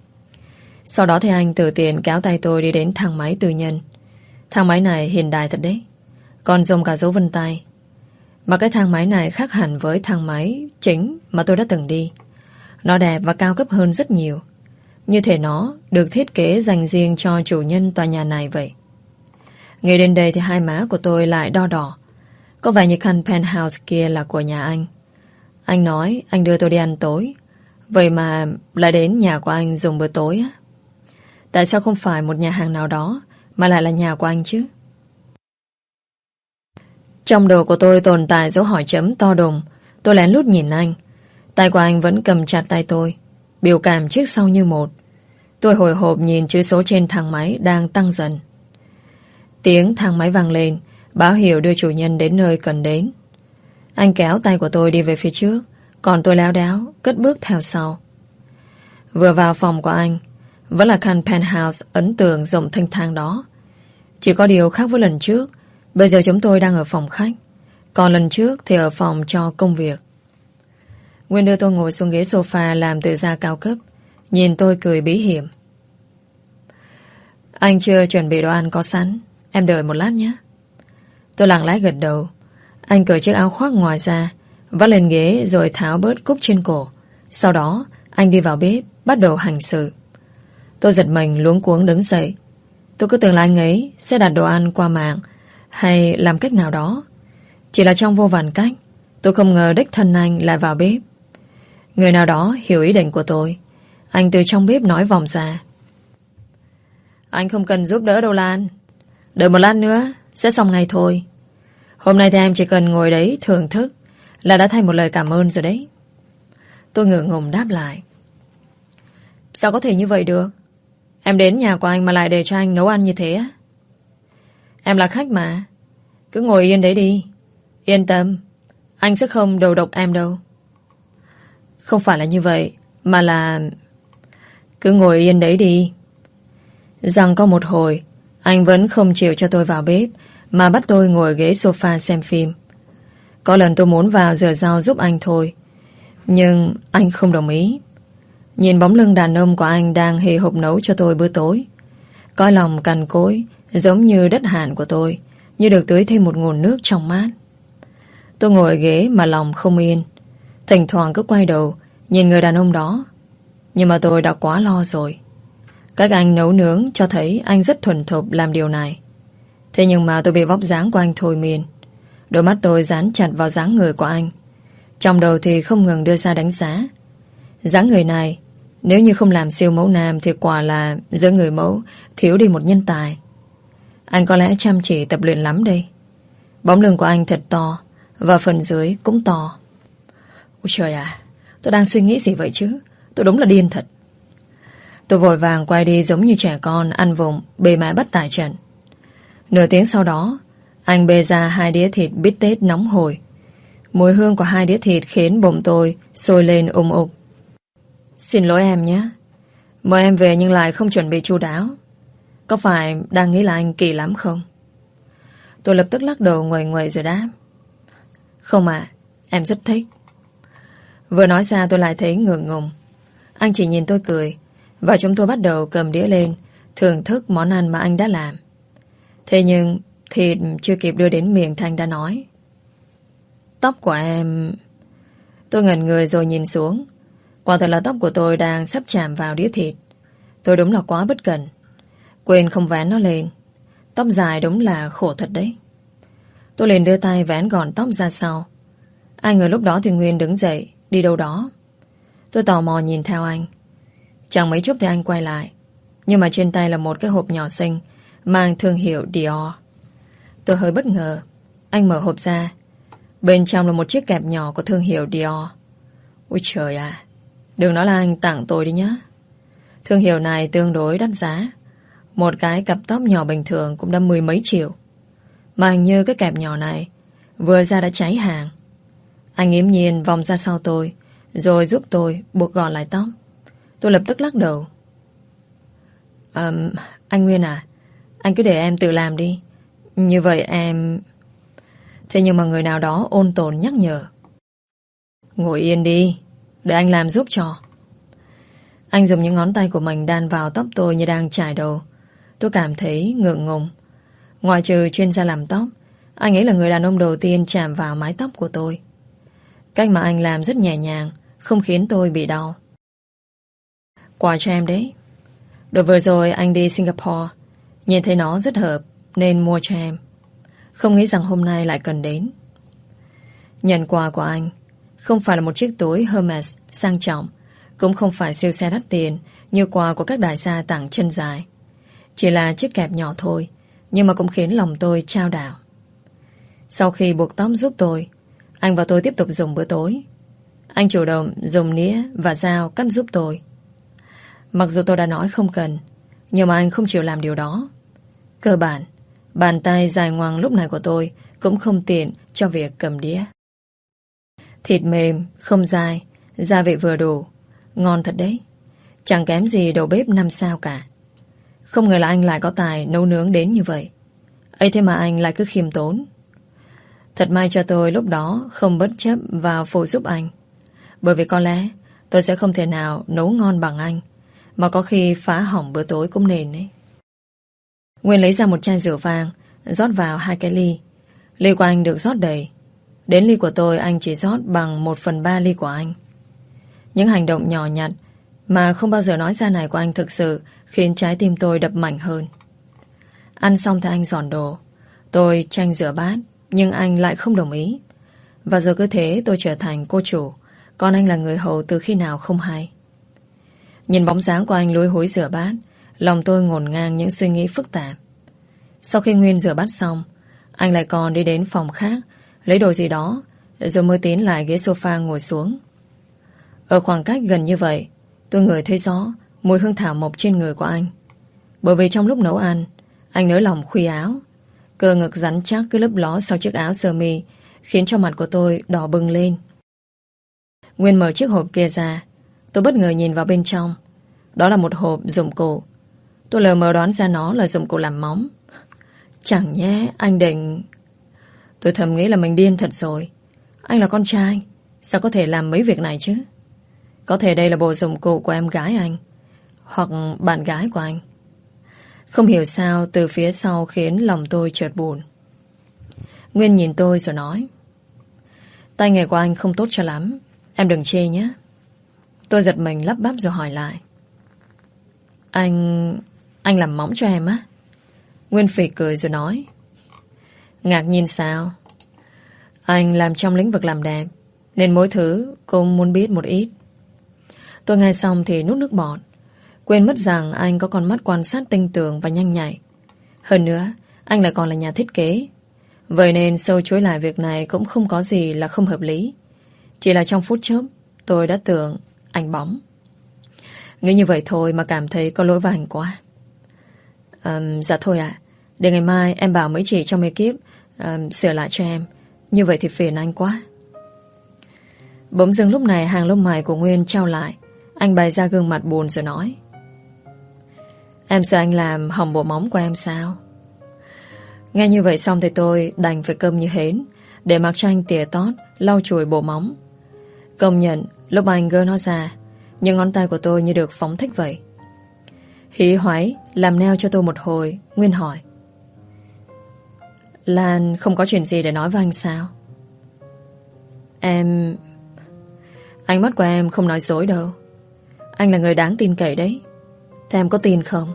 Sau đó thì anh tự tiện kéo tay tôi đi đến thang máy tư nhân. Thang máy này hiện đại thật đấy, còn dùng cả dấu vân tay. Mà cái thang máy này khác hẳn với thang máy chính mà tôi đã từng đi. Nó đẹp và cao cấp hơn rất nhiều. Như thể nó được thiết kế dành riêng cho chủ nhân tòa nhà này vậy. Nghĩ đến đây thì hai má của tôi lại đo đỏ. Có vẻ như căn penthouse kia là của nhà anh. Anh nói anh đưa tôi đi ăn tối, vậy mà lại đến nhà của anh dùng bữa tối á. Tại sao không phải một nhà hàng nào đó mà lại là nhà của anh chứ? Trong đầu của tôi tồn tại dấu hỏi chấm to đùng. Tôi lén lút nhìn anh. Tay của anh vẫn cầm chặt tay tôi, biểu cảm trước sau như một. Tôi hồi hộp nhìn chữ số trên thang máy đang tăng dần. Tiếng thang máy vang lên, báo hiệu đưa chủ nhân đến nơi cần đến. Anh kéo tay của tôi đi về phía trước, còn tôi léo đéo cất bước theo sau. Vừa vào phòng của anh, vẫn là căn penthouse ấn tượng rộng thanh thang đó. Chỉ có điều khác với lần trước, bây giờ chúng tôi đang ở phòng khách, còn lần trước thì ở phòng cho công việc. Nguyên đưa tôi ngồi xuống ghế sofa làm từ da cao cấp, nhìn tôi cười bí hiểm. Anh chưa chuẩn bị đồ ăn có sẵn, em đợi một lát nhé. Tôi lặng lẽ gật đầu. Anh cởi chiếc áo khoác ngoài ra, vắt lên ghế rồi tháo bớt cúc trên cổ. Sau đó anh đi vào bếp, bắt đầu hành sự. Tôi giật mình luống cuống đứng dậy. Tôi cứ tưởng là anh ấy sẽ đặt đồ ăn qua mạng hay làm cách nào đó. Chỉ là trong vô vàn cách, tôi không ngờ đích thân anh lại vào bếp. Người nào đó hiểu ý định của tôi. Anh từ trong bếp nói vòng ra: Anh không cần giúp đỡ đâu Lan. Đợi một lát nữa sẽ xong ngay thôi. Hôm nay thì em chỉ cần ngồi đấy thưởng thức là đã thành một lời cảm ơn rồi đấy. Tôi ngượng ngùng đáp lại: Sao có thể như vậy được? Em đến nhà của anh mà lại để cho anh nấu ăn như thế á? Em là khách mà, cứ ngồi yên đấy đi. Yên tâm, anh sẽ không đầu độc em đâu. Không phải là như vậy, mà là... Cứ ngồi yên đấy đi. Rằng có một hồi, anh vẫn không chịu cho tôi vào bếp, mà bắt tôi ngồi ghế sofa xem phim. Có lần tôi muốn vào rửa rau giúp anh thôi, nhưng anh không đồng ý. Nhìn bóng lưng đàn ông của anh đang hì hục nấu cho tôi bữa tối, coi lòng cằn cỗi giống như đất hạn của tôi, như được tưới thêm một nguồn nước trong mát. Tôi ngồi ở ghế mà lòng không yên, thỉnh thoảng cứ quay đầu nhìn người đàn ông đó. Nhưng mà tôi đã quá lo rồi. Cách anh nấu nướng cho thấy anh rất thuần thục làm điều này. Thế nhưng mà tôi bị vóc dáng của anh thôi miên. Đôi mắt tôi dán chặt vào dáng người của anh, trong đầu thì không ngừng đưa ra đánh giá. Dáng người này, nếu như không làm siêu mẫu nam thì quả là giữa người mẫu thiếu đi một nhân tài. Anh có lẽ chăm chỉ tập luyện lắm đây. Bóng lưng của anh thật to, và phần dưới cũng to. Ôi trời à, tôi đang suy nghĩ gì vậy chứ? Tôi đúng là điên thật. Tôi vội vàng quay đi giống như trẻ con ăn vụng bề mã bắt tại trận. Nửa tiếng sau đó, anh bê ra hai đĩa thịt bít tết nóng hổi. Mùi hương của hai đĩa thịt khiến bụng tôi sôi lên ùm ụp. Xin lỗi em nhé. Mời em về nhưng lại không chuẩn bị chu đáo. Có phải đang nghĩ là anh kỳ lắm không? Tôi lập tức lắc đầu nguầy nguầy rồi đáp: Không ạ, à, em rất thích. Vừa nói ra tôi lại thấy ngượng ngùng. Anh chỉ nhìn tôi cười, và chúng tôi bắt đầu cầm đĩa lên thưởng thức món ăn mà anh đã làm. Thế nhưng thịt chưa kịp đưa đến miệng thì anh đã nói: Tóc của em... Tôi ngẩn người rồi nhìn xuống. Quả thật là tóc của tôi đang sắp chạm vào đĩa thịt. Tôi đúng là quá bất cẩn, quên không vén nó lên. Tóc dài đúng là khổ thật đấy. Tôi liền đưa tay vén gọn tóc ra sau. Anh ở lúc đó thì Nguyên đứng dậy đi đâu đó. Tôi tò mò nhìn theo anh. Chẳng mấy chốc thì anh quay lại, nhưng mà trên tay là một cái hộp nhỏ xinh mang thương hiệu Dior. Tôi hơi bất ngờ. Anh mở hộp ra. Bên trong là một chiếc kẹp nhỏ của thương hiệu Dior. Ôi trời à, đừng nói là anh tặng tôi đi nhá. Thương hiệu này tương đối đắt giá. Một cái cặp tóc nhỏ bình thường cũng đã mười mấy triệu. Mà hình như cái kẹp nhỏ này vừa ra đã cháy hàng. Anh nghiễm nhiên vòng ra sau tôi, rồi giúp tôi buộc gọn lại tóc. Tôi lập tức lắc đầu. à, Anh Nguyên à, anh cứ để em tự làm đi. Như vậy em... Thế nhưng mà người nào đó ôn tồn nhắc nhở: Ngồi yên đi, để anh làm giúp cho. Anh dùng những ngón tay của mình đan vào tóc tôi như đang chải đầu. Tôi cảm thấy ngượng ngùng. Ngoại trừ chuyên gia làm tóc, anh ấy là người đàn ông đầu tiên chạm vào mái tóc của tôi. Cách mà anh làm rất nhẹ nhàng, không khiến tôi bị đau. Quà cho em đấy. Đợt vừa rồi anh đi Singapore, nhìn thấy nó rất hợp nên mua cho em. Không nghĩ rằng hôm nay lại cần đến. Nhận quà của anh không phải là một chiếc túi Hermes sang trọng, cũng không phải siêu xe đắt tiền như quà của các đại gia tặng chân dài. Chỉ là chiếc kẹp nhỏ thôi, nhưng mà cũng khiến lòng tôi chao đảo. Sau khi buộc tóc giúp tôi, anh và tôi tiếp tục dùng bữa tối. Anh chủ động dùng nĩa và dao cắt giúp tôi. Mặc dù tôi đã nói không cần, nhưng mà anh không chịu làm điều đó. Cơ bản, bàn tay dài ngoằng lúc này của tôi cũng không tiện cho việc cầm đĩa. Thịt mềm, không dai, gia vị vừa đủ. Ngon thật đấy. Chẳng kém gì đầu bếp năm sao cả. Không ngờ là anh lại có tài nấu nướng đến như vậy. Ấy thế mà anh lại cứ khiêm tốn. Thật may cho tôi lúc đó không bất chấp vào phụ giúp anh. Bởi vì có lẽ tôi sẽ không thể nào nấu ngon bằng anh, mà có khi phá hỏng bữa tối cũng nên ấy. Nguyên lấy ra một chai rượu vang, rót vào hai cái ly. Ly của anh được rót đầy. Đến ly của tôi anh chỉ rót bằng một phần ba ly của anh. Những hành động nhỏ nhặt mà không bao giờ nói ra này của anh thực sự khiến trái tim tôi đập mạnh hơn. Ăn xong thì anh dọn đồ. Tôi tranh rửa bát, nhưng anh lại không đồng ý. Và rồi cứ thế tôi trở thành cô chủ, còn anh là người hầu từ khi nào không hay. Nhìn bóng dáng của anh lúi húi rửa bát, lòng tôi ngổn ngang những suy nghĩ phức tạp. Sau khi Nguyên rửa bát xong, anh lại còn đi đến phòng khác, lấy đồ gì đó, rồi mới tiến lại ghế sofa ngồi xuống. Ở khoảng cách gần như vậy, tôi ngửi thấy rõ mùi hương thảo mộc trên người của anh. Bởi vì trong lúc nấu ăn, anh nới lỏng khuy áo. Cơ ngực rắn chắc cứ lấp ló sau chiếc áo sơ mi, khiến cho mặt của tôi đỏ bừng lên. Nguyên mở chiếc hộp kia ra. Tôi bất ngờ nhìn vào bên trong. Đó là một hộp dụng cụ. Tôi lờ mờ đoán ra nó là dụng cụ làm móng. Chẳng nhé anh định... Tôi thầm nghĩ là mình điên thật rồi. Anh là con trai, sao có thể làm mấy việc này chứ? Có thể đây là bộ dụng cụ của em gái anh, hoặc bạn gái của anh. Không hiểu sao từ phía sau khiến lòng tôi chợt buồn. Nguyên nhìn tôi rồi nói: tay nghề của anh không tốt cho lắm, em đừng chê nhé. Tôi giật mình lắp bắp rồi hỏi lại: Anh... anh làm móng cho em á? Nguyên phì cười rồi nói: ngạc nhiên sao? Anh làm trong lĩnh vực làm đẹp, nên mỗi thứ cũng muốn biết một ít. Tôi nghe xong thì nuốt nước bọt, quên mất rằng anh có con mắt quan sát tinh tường và nhanh nhạy. Hơn nữa, anh lại còn là nhà thiết kế. Vậy nên sâu chuỗi lại việc này cũng không có gì là không hợp lý. Chỉ là trong phút chốc tôi đã tưởng anh bóng. Nghĩ như vậy thôi mà cảm thấy có lỗi với anh quá. à, Dạ thôi ạ, để ngày mai em bảo mấy chị trong ekip à, sửa lại cho em. Như vậy thì phiền anh quá. Bỗng dưng lúc này hàng lông mày của Nguyên trao lại. Anh bày ra gương mặt buồn rồi nói: em sợ anh làm hỏng bộ móng của em sao? Nghe như vậy xong thì tôi đành phải câm như hến, để mặc cho anh tỉa tót lau chùi bộ móng. Công nhận lúc anh gỡ nó ra, những ngón tay của tôi như được phóng thích vậy. Hí hoáy làm neo cho tôi một hồi. Nguyên hỏi: Lan không có chuyện gì để nói với anh sao? Em... Ánh mắt của em không nói dối đâu. Anh là người đáng tin cậy đấy. Thế em có tin không?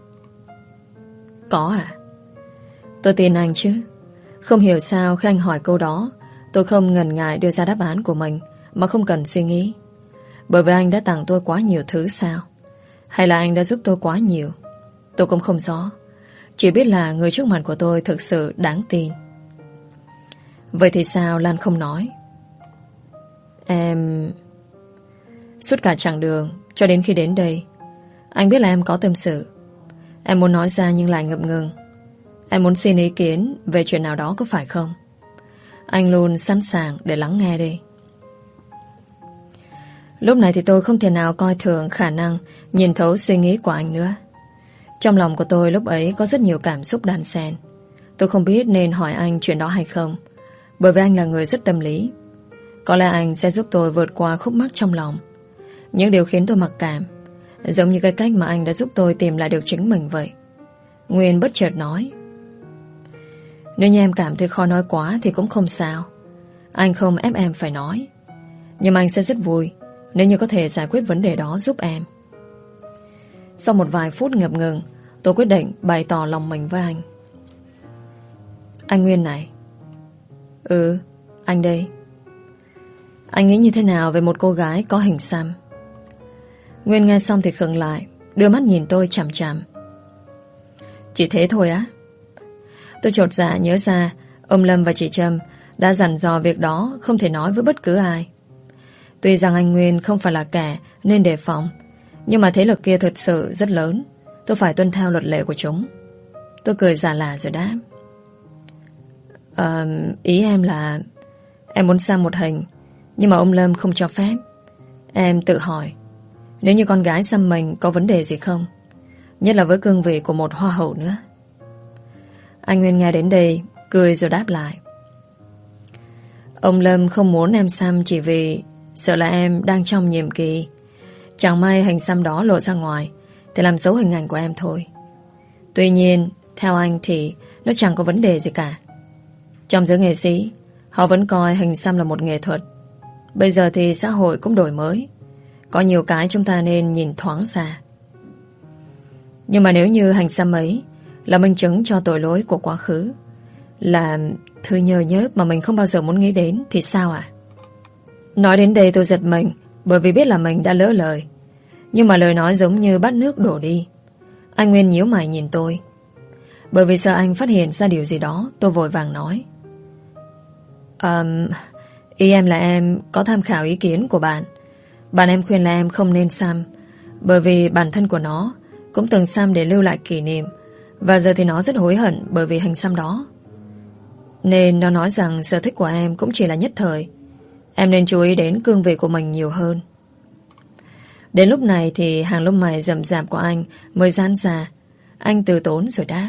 Có à? Tôi tin anh chứ. Không hiểu sao khi anh hỏi câu đó, tôi không ngần ngại đưa ra đáp án của mình mà không cần suy nghĩ. Bởi vì anh đã tặng tôi quá nhiều thứ sao? Hay là anh đã giúp tôi quá nhiều? Tôi cũng không rõ. Chỉ biết là người trước mặt của tôi thực sự đáng tin. Vậy thì sao Lan không nói? Em... Suốt cả chặng đường cho đến khi đến đây, anh biết là em có tâm sự. Em muốn nói ra nhưng lại ngập ngừng. Em muốn xin ý kiến về chuyện nào đó có phải không? Anh luôn sẵn sàng để lắng nghe đi. Lúc này thì tôi không thể nào coi thường khả năng nhìn thấu suy nghĩ của anh nữa. Trong lòng của tôi lúc ấy có rất nhiều cảm xúc đan xen. Tôi không biết nên hỏi anh chuyện đó hay không, bởi vì anh là người rất tâm lý. Có lẽ anh sẽ giúp tôi vượt qua khúc mắc trong lòng, những điều khiến tôi mặc cảm, giống như cái cách mà anh đã giúp tôi tìm lại được chính mình vậy. Nguyên bất chợt nói: Nếu như em cảm thấy khó nói quá thì cũng không sao. Anh không ép em phải nói, nhưng mà anh sẽ rất vui nếu như có thể giải quyết vấn đề đó giúp em. Sau một vài phút ngập ngừng, tôi quyết định bày tỏ lòng mình với anh. Anh Nguyên này. Ừ, anh đây. Anh nghĩ như thế nào về một cô gái có hình xăm? Nguyên nghe xong thì khựng lại, đưa mắt nhìn tôi chằm chằm. Chỉ thế thôi á? Tôi chột dạ nhớ ra ông Lâm và chị Trâm đã dặn dò việc đó không thể nói với bất cứ ai. Tuy rằng anh Nguyên không phải là kẻ nên đề phòng, nhưng mà thế lực kia thật sự rất lớn. Tôi phải tuân theo luật lệ của chúng. Tôi cười giả lả rồi đáp: à, Ý em là em muốn xăm một hình Nhưng mà ông Lâm không cho phép. Em tự hỏi, nếu như con gái xăm mình có vấn đề gì không? Nhất là với cương vị của một hoa hậu nữa. Anh Nguyên nghe đến đây cười rồi đáp lại. Ông Lâm không muốn em xăm chỉ vì sợ là em đang trong nhiệm kỳ. Chẳng may hình xăm đó lộ ra ngoài thì làm xấu hình ảnh của em thôi. Tuy nhiên, theo anh thì nó chẳng có vấn đề gì cả. Trong giới nghệ sĩ, họ vẫn coi hình xăm là một nghệ thuật. Bây giờ thì xã hội cũng đổi mới, có nhiều cái chúng ta nên nhìn thoáng xa. Nhưng mà nếu như hình xăm ấy là minh chứng cho tội lỗi của quá khứ, là thứ nhơ nhớp mà mình không bao giờ muốn nghĩ đến, thì sao ạ? Nói đến đây tôi giật mình, bởi vì biết là mình đã lỡ lời. Nhưng mà lời nói giống như bát nước đổ đi. Anh Nguyên nhíu mày nhìn tôi. Bởi vì sợ anh phát hiện ra điều gì đó, tôi vội vàng nói. um, Ý em là em có tham khảo ý kiến của bạn. Bạn em khuyên là em không nên xăm, bởi vì bản thân của nó cũng từng xăm để lưu lại kỷ niệm, và giờ thì nó rất hối hận bởi vì hình xăm đó. Nên nó nói rằng sở thích của em cũng chỉ là nhất thời. Em nên chú ý đến cương vị của mình nhiều hơn. Đến lúc này thì hàng lông mày rậm rạp của anh mới giãn ra. Anh từ tốn rồi đáp.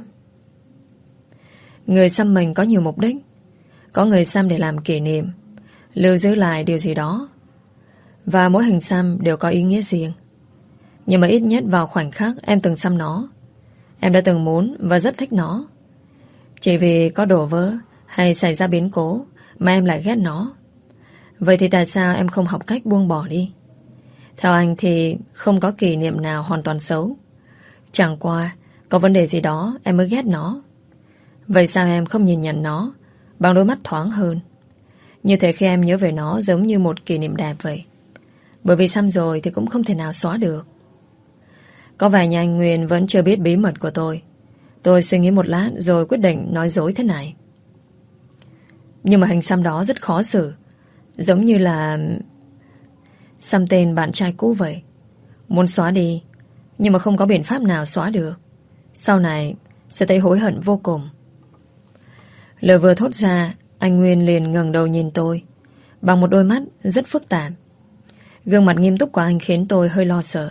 Người xăm mình có nhiều mục đích. Có người xăm để làm kỷ niệm, lưu giữ lại điều gì đó, và mỗi hình xăm đều có ý nghĩa riêng. Nhưng mà ít nhất vào khoảnh khắc em từng xăm nó, em đã từng muốn và rất thích nó. Chỉ vì có đổ vỡ hay xảy ra biến cố mà em lại ghét nó. Vậy thì tại sao em không học cách buông bỏ đi? Theo anh thì không có kỷ niệm nào hoàn toàn xấu. Chẳng qua có vấn đề gì đó em mới ghét nó. Vậy sao em không nhìn nhận nó bằng đôi mắt thoáng hơn? Như thế khi em nhớ về nó giống như một kỷ niệm đẹp vậy. Bởi vì xăm rồi thì cũng không thể nào xóa được. Có vẻ như anh Nguyên vẫn chưa biết bí mật của tôi. Tôi suy nghĩ một lát rồi quyết định nói dối thế này. Nhưng mà hình xăm đó rất khó xử. Giống như là xăm tên bạn trai cũ vậy. Muốn xóa đi, nhưng mà không có biện pháp nào xóa được. Sau này sẽ thấy hối hận vô cùng. Lời vừa thốt ra, anh Nguyên liền ngẩng đầu nhìn tôi bằng một đôi mắt rất phức tạp. Gương mặt nghiêm túc của anh khiến tôi hơi lo sợ.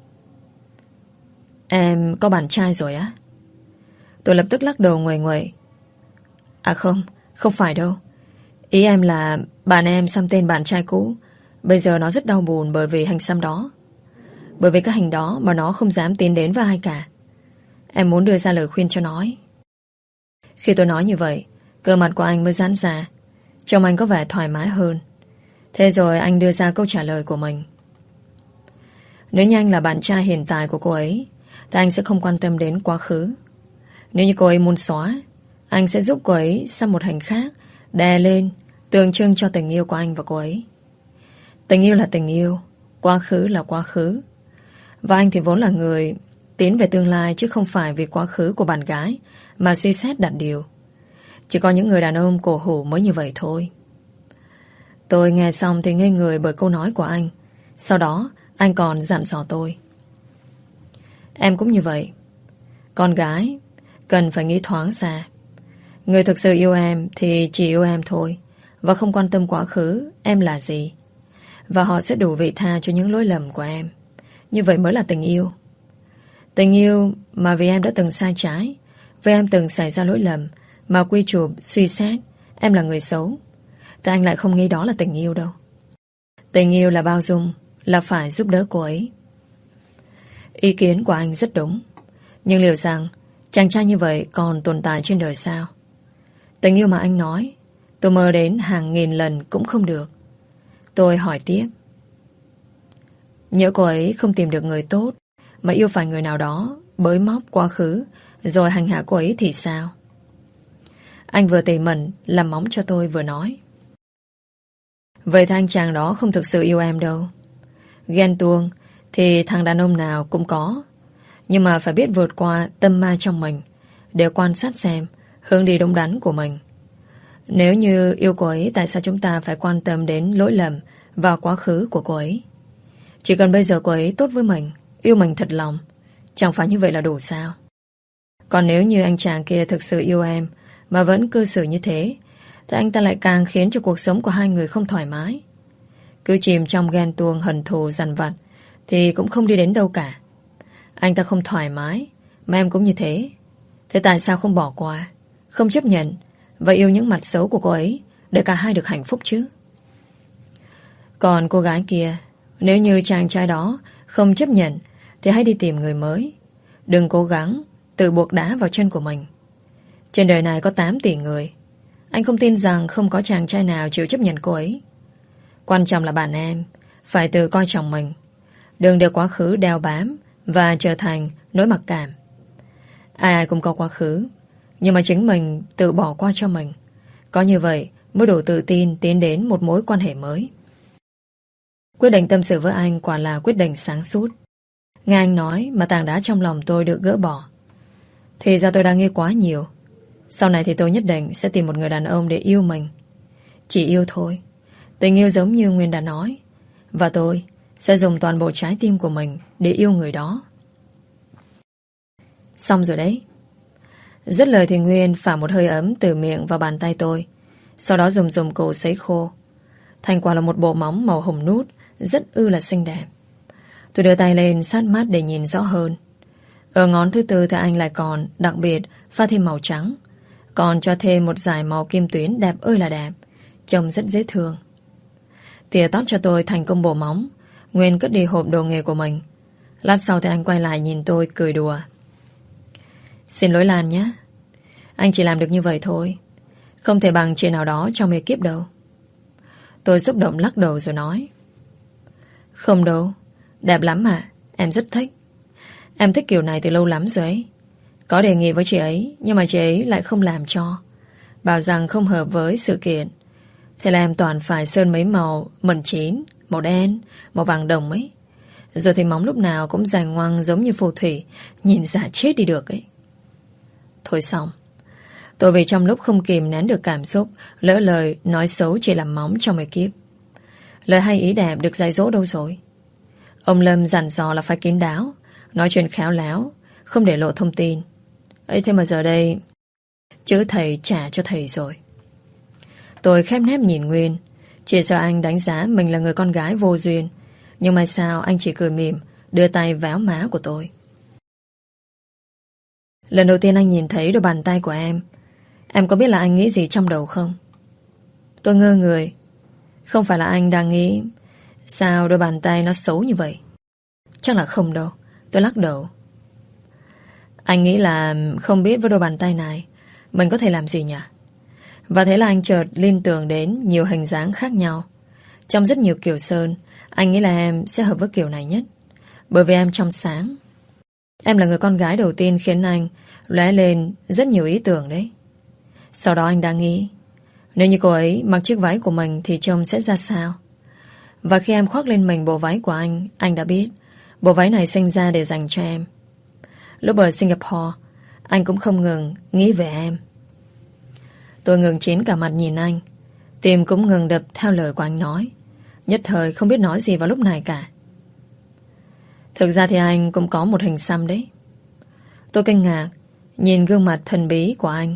Em có bạn trai rồi á? Tôi lập tức lắc đầu nguầy nguậy. À không, không phải đâu. Ý em là bạn em xăm tên bạn trai cũ. Bây giờ nó rất đau buồn bởi vì hình xăm đó. Bởi vì cái hình đó mà nó không dám tiến đến với ai cả. Em muốn đưa ra lời khuyên cho nó. Khi tôi nói như vậy, cơ mặt của anh mới giãn ra. Trông anh có vẻ thoải mái hơn. Thế rồi anh đưa ra câu trả lời của mình. Nếu như anh là bạn trai hiện tại của cô ấy thì anh sẽ không quan tâm đến quá khứ. Nếu như cô ấy muốn xóa, anh sẽ giúp cô ấy xăm một hình khác đè lên, tượng trưng cho tình yêu của anh và cô ấy. Tình yêu là tình yêu, quá khứ là quá khứ. Và anh thì vốn là người tiến về tương lai, chứ không phải vì quá khứ của bạn gái mà suy xét đặt điều. Chỉ có những người đàn ông cổ hủ mới như vậy thôi. Tôi nghe xong thì ngây người bởi câu nói của anh. Sau đó anh còn dặn dò tôi. Em cũng như vậy. Con gái cần phải nghĩ thoáng xa. Người thực sự yêu em thì chỉ yêu em thôi, và không quan tâm quá khứ em là gì. Và họ sẽ đủ vị tha cho những lỗi lầm của em. Như vậy mới là tình yêu. Tình yêu mà vì em đã từng sai trái, vì em từng xảy ra lỗi lầm mà quy chụp, suy xét em là người xấu, thì anh lại không nghĩ đó là tình yêu đâu. Tình yêu là bao dung, là phải giúp đỡ cô ấy. Ý kiến của anh rất đúng. Nhưng liệu rằng chàng trai như vậy còn tồn tại trên đời sao? Tình yêu mà anh nói, tôi mơ đến hàng nghìn lần cũng không được. Tôi hỏi tiếp. Nhớ cô ấy không tìm được người tốt mà yêu phải người nào đó bới móc quá khứ rồi hành hạ cô ấy thì sao? Anh vừa tỉ mẩn làm móng cho tôi vừa nói. Vậy thì anh chàng đó không thực sự yêu em đâu. Ghen tuông thì thằng đàn ông nào cũng có, nhưng mà phải biết vượt qua tâm ma trong mình để quan sát xem hướng đi đúng đắn của mình. Nếu như yêu cô ấy, tại sao chúng ta phải quan tâm đến lỗi lầm và quá khứ của cô ấy? Chỉ cần bây giờ cô ấy tốt với mình, yêu mình thật lòng, chẳng phải như vậy là đủ sao? Còn nếu như anh chàng kia thực sự yêu em mà vẫn cư xử như thế, thì anh ta lại càng khiến cho cuộc sống của hai người không thoải mái. Cứ chìm trong ghen tuông hận thù dằn vặt thì cũng không đi đến đâu cả. Anh ta không thoải mái, mà em cũng như thế. Thế tại sao không bỏ qua, không chấp nhận và yêu những mặt xấu của cô ấy để cả hai được hạnh phúc chứ? Còn cô gái kia, nếu như chàng trai đó không chấp nhận thì hãy đi tìm người mới. Đừng cố gắng tự buộc đá vào chân của mình. Trên đời này có tám tỷ người. Anh không tin rằng không có chàng trai nào chịu chấp nhận cô ấy. Quan trọng là bạn em phải tự coi trọng mình. Đừng để quá khứ đeo bám và trở thành nỗi mặc cảm. Ai ai cũng có quá khứ, nhưng mà chính mình tự bỏ qua cho mình. Có như vậy mới đủ tự tin tiến đến một mối quan hệ mới. Quyết định tâm sự với anh quả là quyết định sáng suốt. Nghe anh nói mà tảng đá trong lòng tôi được gỡ bỏ. Thì ra tôi đang nghĩ quá nhiều. Sau này thì tôi nhất định sẽ tìm một người đàn ông để yêu mình. Chỉ yêu thôi. Tình yêu giống như Nguyên đã nói. Và tôi sẽ dùng toàn bộ trái tim của mình để yêu người đó. Xong rồi đấy. Dứt lời thì Nguyên phả một hơi ấm từ miệng vào bàn tay tôi. Sau đó dùng dùng cổ sấy khô. Thành quả là một bộ móng màu hồng nút, rất ư là xinh đẹp. Tôi đưa tay lên sát mắt để nhìn rõ hơn. Ở ngón thứ tư thì anh lại còn đặc biệt pha thêm màu trắng, còn cho thêm một dải màu kim tuyến đẹp ơi là đẹp, trông rất dễ thương. Tỉa tót cho tôi thành công bộ móng. Nguyên cất đi hộp đồ nghề của mình. Lát sau thì anh quay lại nhìn tôi cười đùa. Xin lỗi Lan nhé. Anh chỉ làm được như vậy thôi, không thể bằng chuyện nào đó trong ekip đâu. Tôi xúc động lắc đầu rồi nói. Không đâu, đẹp lắm mà, em rất thích. Em thích kiểu này từ lâu lắm rồi ấy. Có đề nghị với chị ấy, nhưng mà chị ấy lại không làm cho. Bảo rằng không hợp với sự kiện. Thế là em toàn phải sơn mấy màu mận chín, màu đen, màu vàng đồng ấy. Rồi thì móng lúc nào cũng dài ngoằng giống như phù thủy, nhìn giả chết đi được ấy. Thôi xong. Tôi vì trong lúc không kìm nén được cảm xúc, lỡ lời nói xấu chỉ làm móng trong ekip. Lời hay ý đẹp được dạy dỗ đâu rồi. Ông Lâm dặn dò là phải kín đáo, nói chuyện khéo léo, không để lộ thông tin. Ấy thế mà giờ đây chữ thầy trả cho thầy rồi. Tôi khép nép nhìn Nguyên. Chỉ sợ anh đánh giá mình là người con gái vô duyên. Nhưng mà sao anh chỉ cười mỉm, đưa tay véo má của tôi. Lần đầu tiên anh nhìn thấy đôi bàn tay của em, em có biết là anh nghĩ gì trong đầu không? Tôi ngơ người. Không phải là anh đang nghĩ sao đôi bàn tay nó xấu như vậy? Chắc là không đâu. Tôi lắc đầu. Anh nghĩ là không biết với đôi bàn tay này mình có thể làm gì nhỉ? Và thế là anh chợt liên tưởng đến nhiều hình dáng khác nhau. Trong rất nhiều kiểu sơn, anh nghĩ là em sẽ hợp với kiểu này nhất. Bởi vì em trong sáng. Em là người con gái đầu tiên khiến anh lóe lên rất nhiều ý tưởng đấy. Sau đó anh đang nghĩ, nếu như cô ấy mặc chiếc váy của mình thì trông sẽ ra sao? Và khi em khoác lên mình bộ váy của anh, anh đã biết bộ váy này sinh ra để dành cho em. Lúc ở Singapore, anh cũng không ngừng nghĩ về em. Tôi ngừng chín cả mặt nhìn anh. Tim cũng ngừng đập theo lời của anh nói. Nhất thời không biết nói gì vào lúc này cả. Thực ra thì anh cũng có một hình xăm đấy. Tôi kinh ngạc nhìn gương mặt thần bí của anh.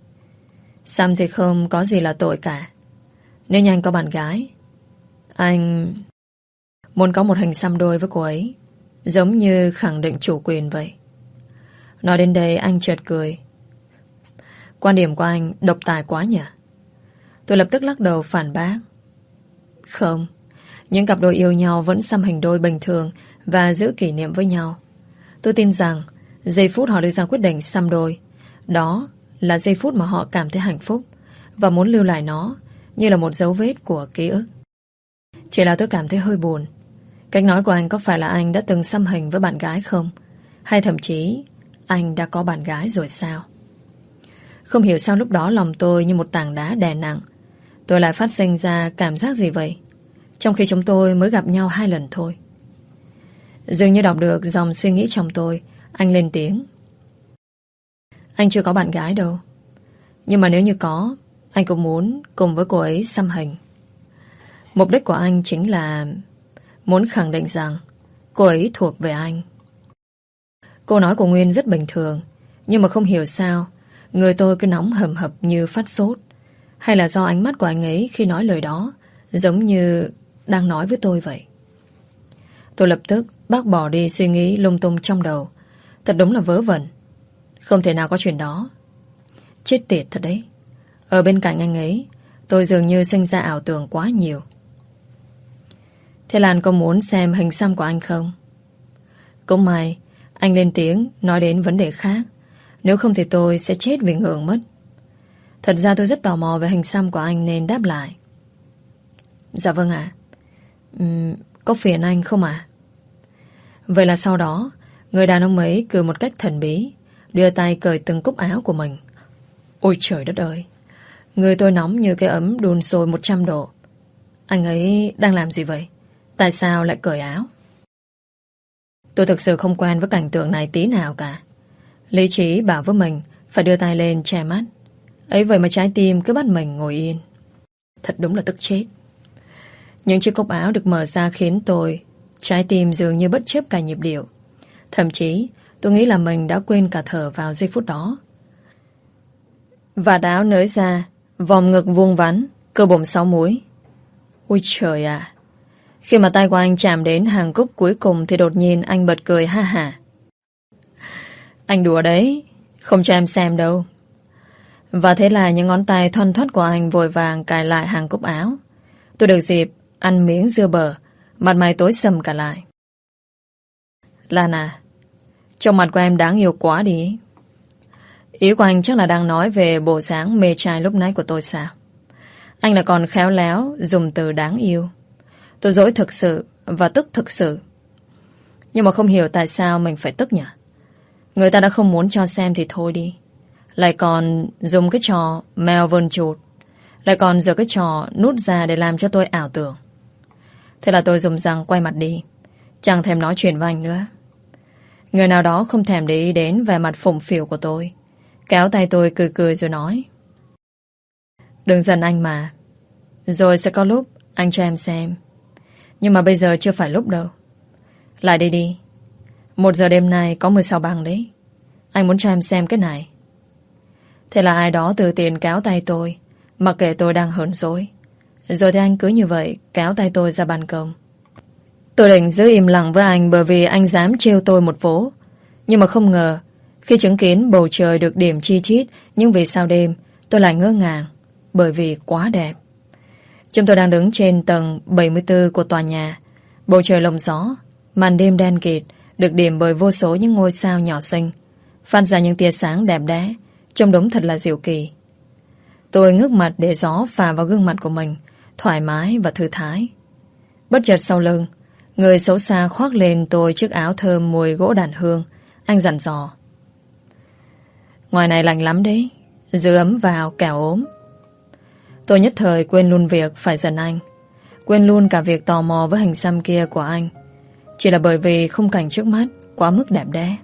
Xăm thì không có gì là tội cả. Nếu như anh có bạn gái, anh muốn có một hình xăm đôi với cô ấy, giống như khẳng định chủ quyền vậy. Nói đến đây anh chợt cười. Quan điểm của anh độc tài quá nhỉ? Tôi lập tức lắc đầu phản bác. Không, những cặp đôi yêu nhau vẫn xăm hình đôi bình thường và giữ kỷ niệm với nhau. Tôi tin rằng giây phút họ đưa ra quyết định xăm đôi, đó là giây phút mà họ cảm thấy hạnh phúc và muốn lưu lại nó như là một dấu vết của ký ức. Chỉ là tôi cảm thấy hơi buồn. Cách nói của anh có phải là anh đã từng xăm hình với bạn gái không? Hay thậm chí anh đã có bạn gái rồi sao? Không hiểu sao lúc đó lòng tôi như một tảng đá đè nặng. Tôi lại phát sinh ra cảm giác gì vậy? Trong khi chúng tôi mới gặp nhau hai lần thôi. Dường như đọc được dòng suy nghĩ trong tôi, anh lên tiếng. Anh chưa có bạn gái đâu. Nhưng mà nếu như có, anh cũng muốn cùng với cô ấy xăm hình. Mục đích của anh chính là muốn khẳng định rằng cô ấy thuộc về anh. Câu nói của Nguyên rất bình thường, nhưng mà không hiểu sao người tôi cứ nóng hầm hập như phát sốt. Hay là do ánh mắt của anh ấy khi nói lời đó giống như đang nói với tôi vậy? Tôi lập tức bác bỏ đi suy nghĩ lung tung trong đầu. Thật đúng là vớ vẩn. Không thể nào có chuyện đó. Chết tiệt thật đấy. Ở bên cạnh anh ấy, tôi dường như sinh ra ảo tưởng quá nhiều. Thế Lan có muốn xem hình xăm của anh không? Cũng may anh lên tiếng nói đến vấn đề khác. Nếu không thì tôi sẽ chết vì ngượng mất. Thật ra tôi rất tò mò về hình xăm của anh nên đáp lại. Dạ vâng ạ. uhm, Có phiền anh không ạ? Vậy là sau đó người đàn ông ấy cười một cách thần bí, đưa tay cởi từng cúc áo của mình. Ôi trời đất ơi, người tôi nóng như cái ấm đun sôi một trăm độ. Anh ấy đang làm gì vậy? Tại sao lại cởi áo? Tôi thực sự không quen với cảnh tượng này tí nào cả. Lý trí bảo với mình phải đưa tay lên che mắt. Ấy vậy mà trái tim cứ bắt mình ngồi yên. Thật đúng là tức chết. Những chiếc cúc áo được mở ra khiến tôi trái tim dường như bất chấp cả nhịp điệu. Thậm chí tôi nghĩ là mình đã quên cả thở vào giây phút đó. Và áo nới ra, vòng ngực vuông vắn, cơ bụng sáu múi. Ôi trời ạ! Khi mà tay của anh chạm đến hàng cúc cuối cùng thì đột nhiên anh bật cười ha hả. Anh đùa đấy, không cho em xem đâu. Và thế là những ngón tay thoăn thoắt của anh vội vàng cài lại hàng cúc áo. Tôi được dịp ăn miếng dưa bở, mặt mày tối sầm cả lại. Lan à, trong mặt của em đáng yêu quá đi. Ý của anh chắc là đang nói về bộ dáng mê trai lúc nãy của tôi sao? Anh là còn khéo léo dùng từ đáng yêu. Tôi dỗi thực sự và tức thực sự. Nhưng mà không hiểu tại sao mình phải tức nhỉ? Người ta đã không muốn cho xem thì thôi đi. Lại còn dùng cái trò mèo vờn chuột. Lại còn giờ cái trò nút ra để làm cho tôi ảo tưởng. Thế là tôi dùng răng quay mặt đi. Chẳng thèm nói chuyện với anh nữa. Người nào đó không thèm để ý đến vẻ mặt phụng phịu của tôi. Kéo tay tôi cười cười rồi nói. Đừng giận anh mà. Rồi sẽ có lúc anh cho em xem. Nhưng mà bây giờ chưa phải lúc đâu. Lại đây đi. Một giờ đêm nay có mười sáu băng đấy. Anh muốn cho em xem cái này. Thế là ai đó từ tiền kéo tay tôi, mặc kệ tôi đang hờn dỗi. Rồi thì anh cứ như vậy kéo tay tôi ra ban công. Tôi định giữ im lặng với anh bởi vì anh dám trêu tôi một vố. Nhưng mà không ngờ khi chứng kiến bầu trời được điểm chi chít những vì sao đêm, tôi lại ngỡ ngàng bởi vì quá đẹp. Chúng tôi đang đứng trên tầng bảy mươi tư của tòa nhà. Bầu trời lồng gió, màn đêm đen kịt được điểm bởi vô số những ngôi sao nhỏ xinh, phát ra những tia sáng đẹp đẽ, trông đúng thật là diệu kỳ. Tôi ngước mặt để gió phả vào gương mặt của mình, thoải mái và thư thái. Bất chợt sau lưng, người xấu xa khoác lên tôi chiếc áo thơm mùi gỗ đàn hương. Anh dặn dò. Ngoài này lạnh lắm đấy, giữ ấm vào kẻo ốm. Tôi nhất thời quên luôn việc phải giận anh, quên luôn cả việc tò mò với hình xăm kia của anh. Chỉ là bởi vì khung cảnh trước mắt quá mức đẹp đẽ.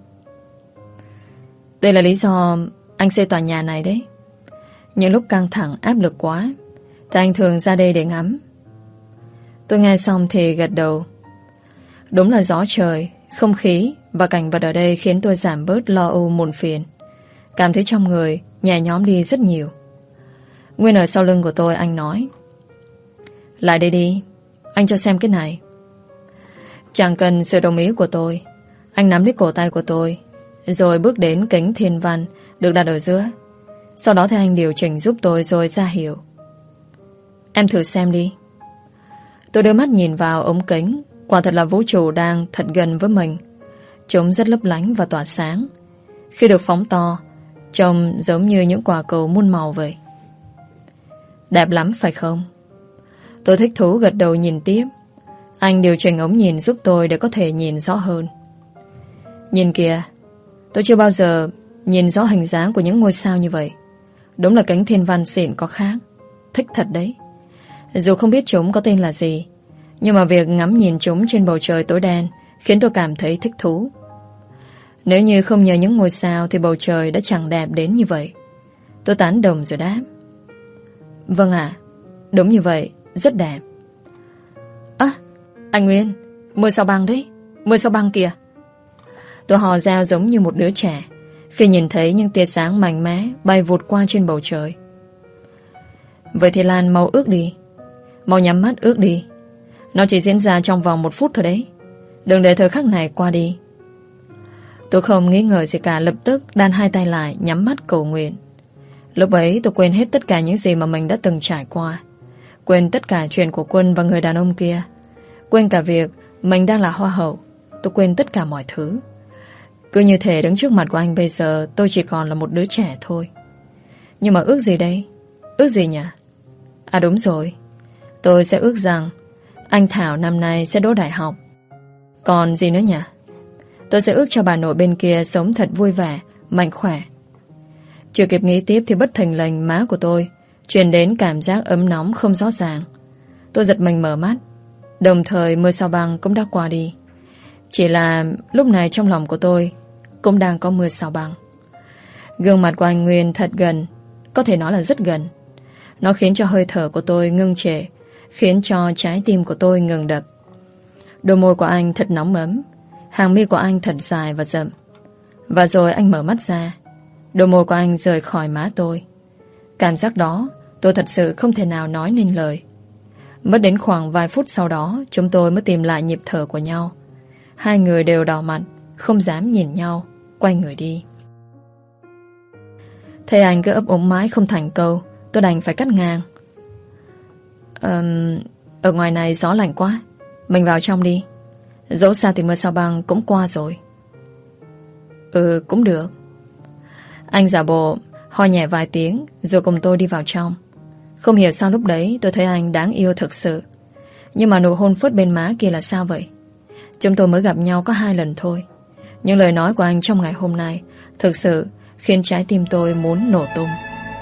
Đây là lý do anh xây tòa nhà này đấy. Những lúc căng thẳng áp lực quá thì anh thường ra đây để ngắm. Tôi nghe xong thì gật đầu. Đúng là gió trời, không khí và cảnh vật ở đây khiến tôi giảm bớt lo âu muộn phiền, cảm thấy trong người nhẹ nhõm đi rất nhiều. Nguyên ở sau lưng của tôi anh nói. Lại đây đi, anh cho xem cái này. Chẳng cần sự đồng ý của tôi, anh nắm lấy cổ tay của tôi, rồi bước đến kính thiên văn được đặt ở giữa. Sau đó thì anh điều chỉnh giúp tôi rồi ra hiệu. Em thử xem đi. Tôi đưa mắt nhìn vào ống kính. Quả thật là vũ trụ đang thật gần với mình. Chúng rất lấp lánh và tỏa sáng. Khi được phóng to, trông giống như những quả cầu muôn màu vậy. Đẹp lắm phải không? Tôi thích thú gật đầu nhìn tiếp. Anh điều chỉnh ống nhìn giúp tôi để có thể nhìn rõ hơn. Nhìn kìa, tôi chưa bao giờ nhìn rõ hình dáng của những ngôi sao như vậy. Đúng là kính thiên văn xịn có khác. Thích thật đấy. Dù không biết chúng có tên là gì, nhưng mà việc ngắm nhìn chúng trên bầu trời tối đen khiến tôi cảm thấy thích thú. Nếu như không nhờ những ngôi sao thì bầu trời đã chẳng đẹp đến như vậy. Tôi tán đồng rồi đáp. Vâng ạ, đúng như vậy, rất đẹp. À, anh Nguyên, mưa sao băng đấy, mưa sao băng kìa. Tôi hò reo giống như một đứa trẻ khi nhìn thấy những tia sáng mạnh mẽ bay vụt qua trên bầu trời. Vậy thì Lan mau ước đi, mau nhắm mắt ước đi. Nó chỉ diễn ra trong vòng một phút thôi đấy. Đừng để thời khắc này qua đi. Tôi không nghĩ ngợi gì cả, lập tức đan hai tay lại, nhắm mắt cầu nguyện. Lúc ấy tôi quên hết tất cả những gì mà mình đã từng trải qua. Quên tất cả chuyện của Quân và người đàn ông kia. Quên cả việc mình đang là hoa hậu. Tôi quên tất cả mọi thứ. Cứ như thể đứng trước mặt của anh bây giờ tôi chỉ còn là một đứa trẻ thôi. Nhưng mà ước gì đây? Ước gì nhỉ? À đúng rồi, tôi sẽ ước rằng anh Thảo năm nay sẽ đỗ đại học. Còn gì nữa nhỉ? Tôi sẽ ước cho bà nội bên kia sống thật vui vẻ, mạnh khỏe. Chưa kịp nghĩ tiếp thì bất thình lình má của tôi truyền đến cảm giác ấm nóng không rõ ràng. Tôi giật mình mở mắt. Đồng thời mưa sao băng cũng đã qua đi. Chỉ là lúc này trong lòng của tôi cũng đang có mưa sao băng. Gương mặt của anh Nguyên thật gần, có thể nói là rất gần. Nó khiến cho hơi thở của tôi ngưng trệ, khiến cho trái tim của tôi ngừng đập. Đôi môi của anh thật nóng ấm, hàng mi của anh thật dài và rậm. Và rồi anh mở mắt ra. Đôi môi của anh rời khỏi má tôi. Cảm giác đó tôi thật sự không thể nào nói nên lời. Mất đến khoảng vài phút sau đó, chúng tôi mới tìm lại nhịp thở của nhau. Hai người đều đỏ mặt, không dám nhìn nhau, quay người đi. Thấy anh cứ ấp úng mãi không thành câu, tôi đành phải cắt ngang. um, Ở ngoài này gió lạnh quá, mình vào trong đi. Dẫu sao thì mưa sao băng cũng qua rồi. Ừ, cũng được. Anh giả bộ ho nhẹ vài tiếng rồi cùng tôi đi vào trong. Không hiểu sao lúc đấy tôi thấy anh đáng yêu thực sự. Nhưng mà nụ hôn phớt bên má kia là sao vậy? Chúng tôi mới gặp nhau có hai lần thôi. Nhưng lời nói của anh trong ngày hôm nay thực sự khiến trái tim tôi muốn nổ tung.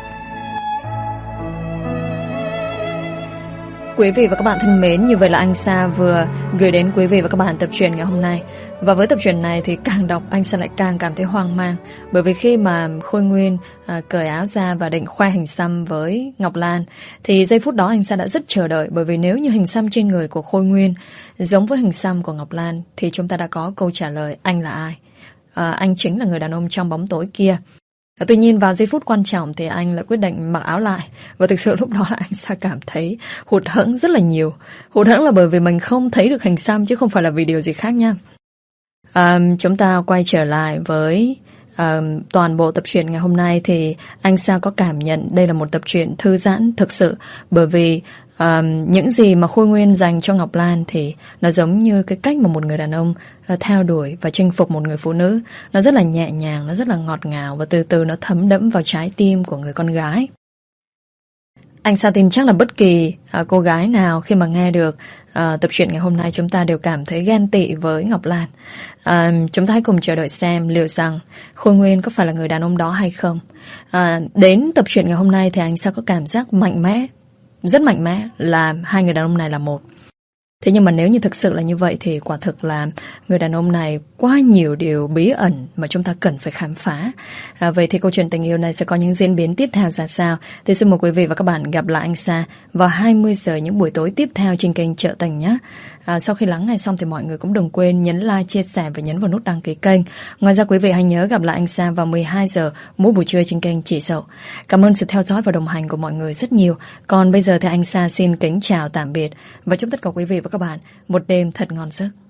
Quý vị và các bạn thân mến, như vậy là anh Sa vừa gửi đến quý vị và các bạn tập truyện ngày hôm nay. Và với tập truyện này thì càng đọc anh Sa lại càng cảm thấy hoang mang. Bởi vì khi mà Khôi Nguyên à, cởi áo ra và định khoe hình xăm với Ngọc Lan, thì giây phút đó anh Sa đã rất chờ đợi. Bởi vì nếu như hình xăm trên người của Khôi Nguyên giống với hình xăm của Ngọc Lan thì chúng ta đã có câu trả lời anh là ai. à, Anh chính là người đàn ông trong bóng tối kia. Tuy nhiên vào giây phút quan trọng thì anh lại quyết định mặc áo lại. Và thực sự lúc đó là anh Sa cảm thấy hụt hẫng rất là nhiều. Hụt hẫng là bởi vì mình không thấy được hình xăm chứ không phải là vì điều gì khác nha. à, Chúng ta quay trở lại với à, toàn bộ tập truyện ngày hôm nay. Thì anh Sa có cảm nhận đây là một tập truyện thư giãn thực sự. Bởi vì à, những gì mà Khôi Nguyên dành cho Ngọc Lan thì nó giống như cái cách mà một người đàn ông à, theo đuổi và chinh phục một người phụ nữ. Nó rất là nhẹ nhàng, nó rất là ngọt ngào và từ từ nó thấm đẫm vào trái tim của người con gái. Anh Sa tin chắc là bất kỳ à, cô gái nào khi mà nghe được à, tập truyện ngày hôm nay chúng ta đều cảm thấy ghen tị với Ngọc Lan. à, Chúng ta hãy cùng chờ đợi xem liệu rằng Khôi Nguyên có phải là người đàn ông đó hay không. à, Đến tập truyện ngày hôm nay thì anh Sa có cảm giác mạnh mẽ, rất mạnh mẽ là hai người đàn ông này là một. Thế nhưng mà nếu như thực sự là như vậy thì quả thực là người đàn ông này quá nhiều điều bí ẩn mà chúng ta cần phải khám phá. à, Vậy thì câu chuyện tình yêu này sẽ có những diễn biến tiếp theo ra sao? Thì xin mời quý vị và các bạn gặp lại anh Sa vào hai mươi giờ những buổi tối tiếp theo trên kênh Chợ Tình nhé. à, Sau khi lắng nghe xong thì mọi người cũng đừng quên nhấn like, chia sẻ và nhấn vào nút đăng ký kênh. Ngoài ra quý vị hãy nhớ gặp lại anh Sa vào mười hai giờ mỗi buổi trưa trên kênh Chị Dậu. Cảm ơn sự theo dõi và đồng hành của mọi người rất nhiều. Còn bây giờ thì anh Sa xin kính chào tạm biệt và chúc tất cả quý vị và các bạn một đêm thật ngon giấc.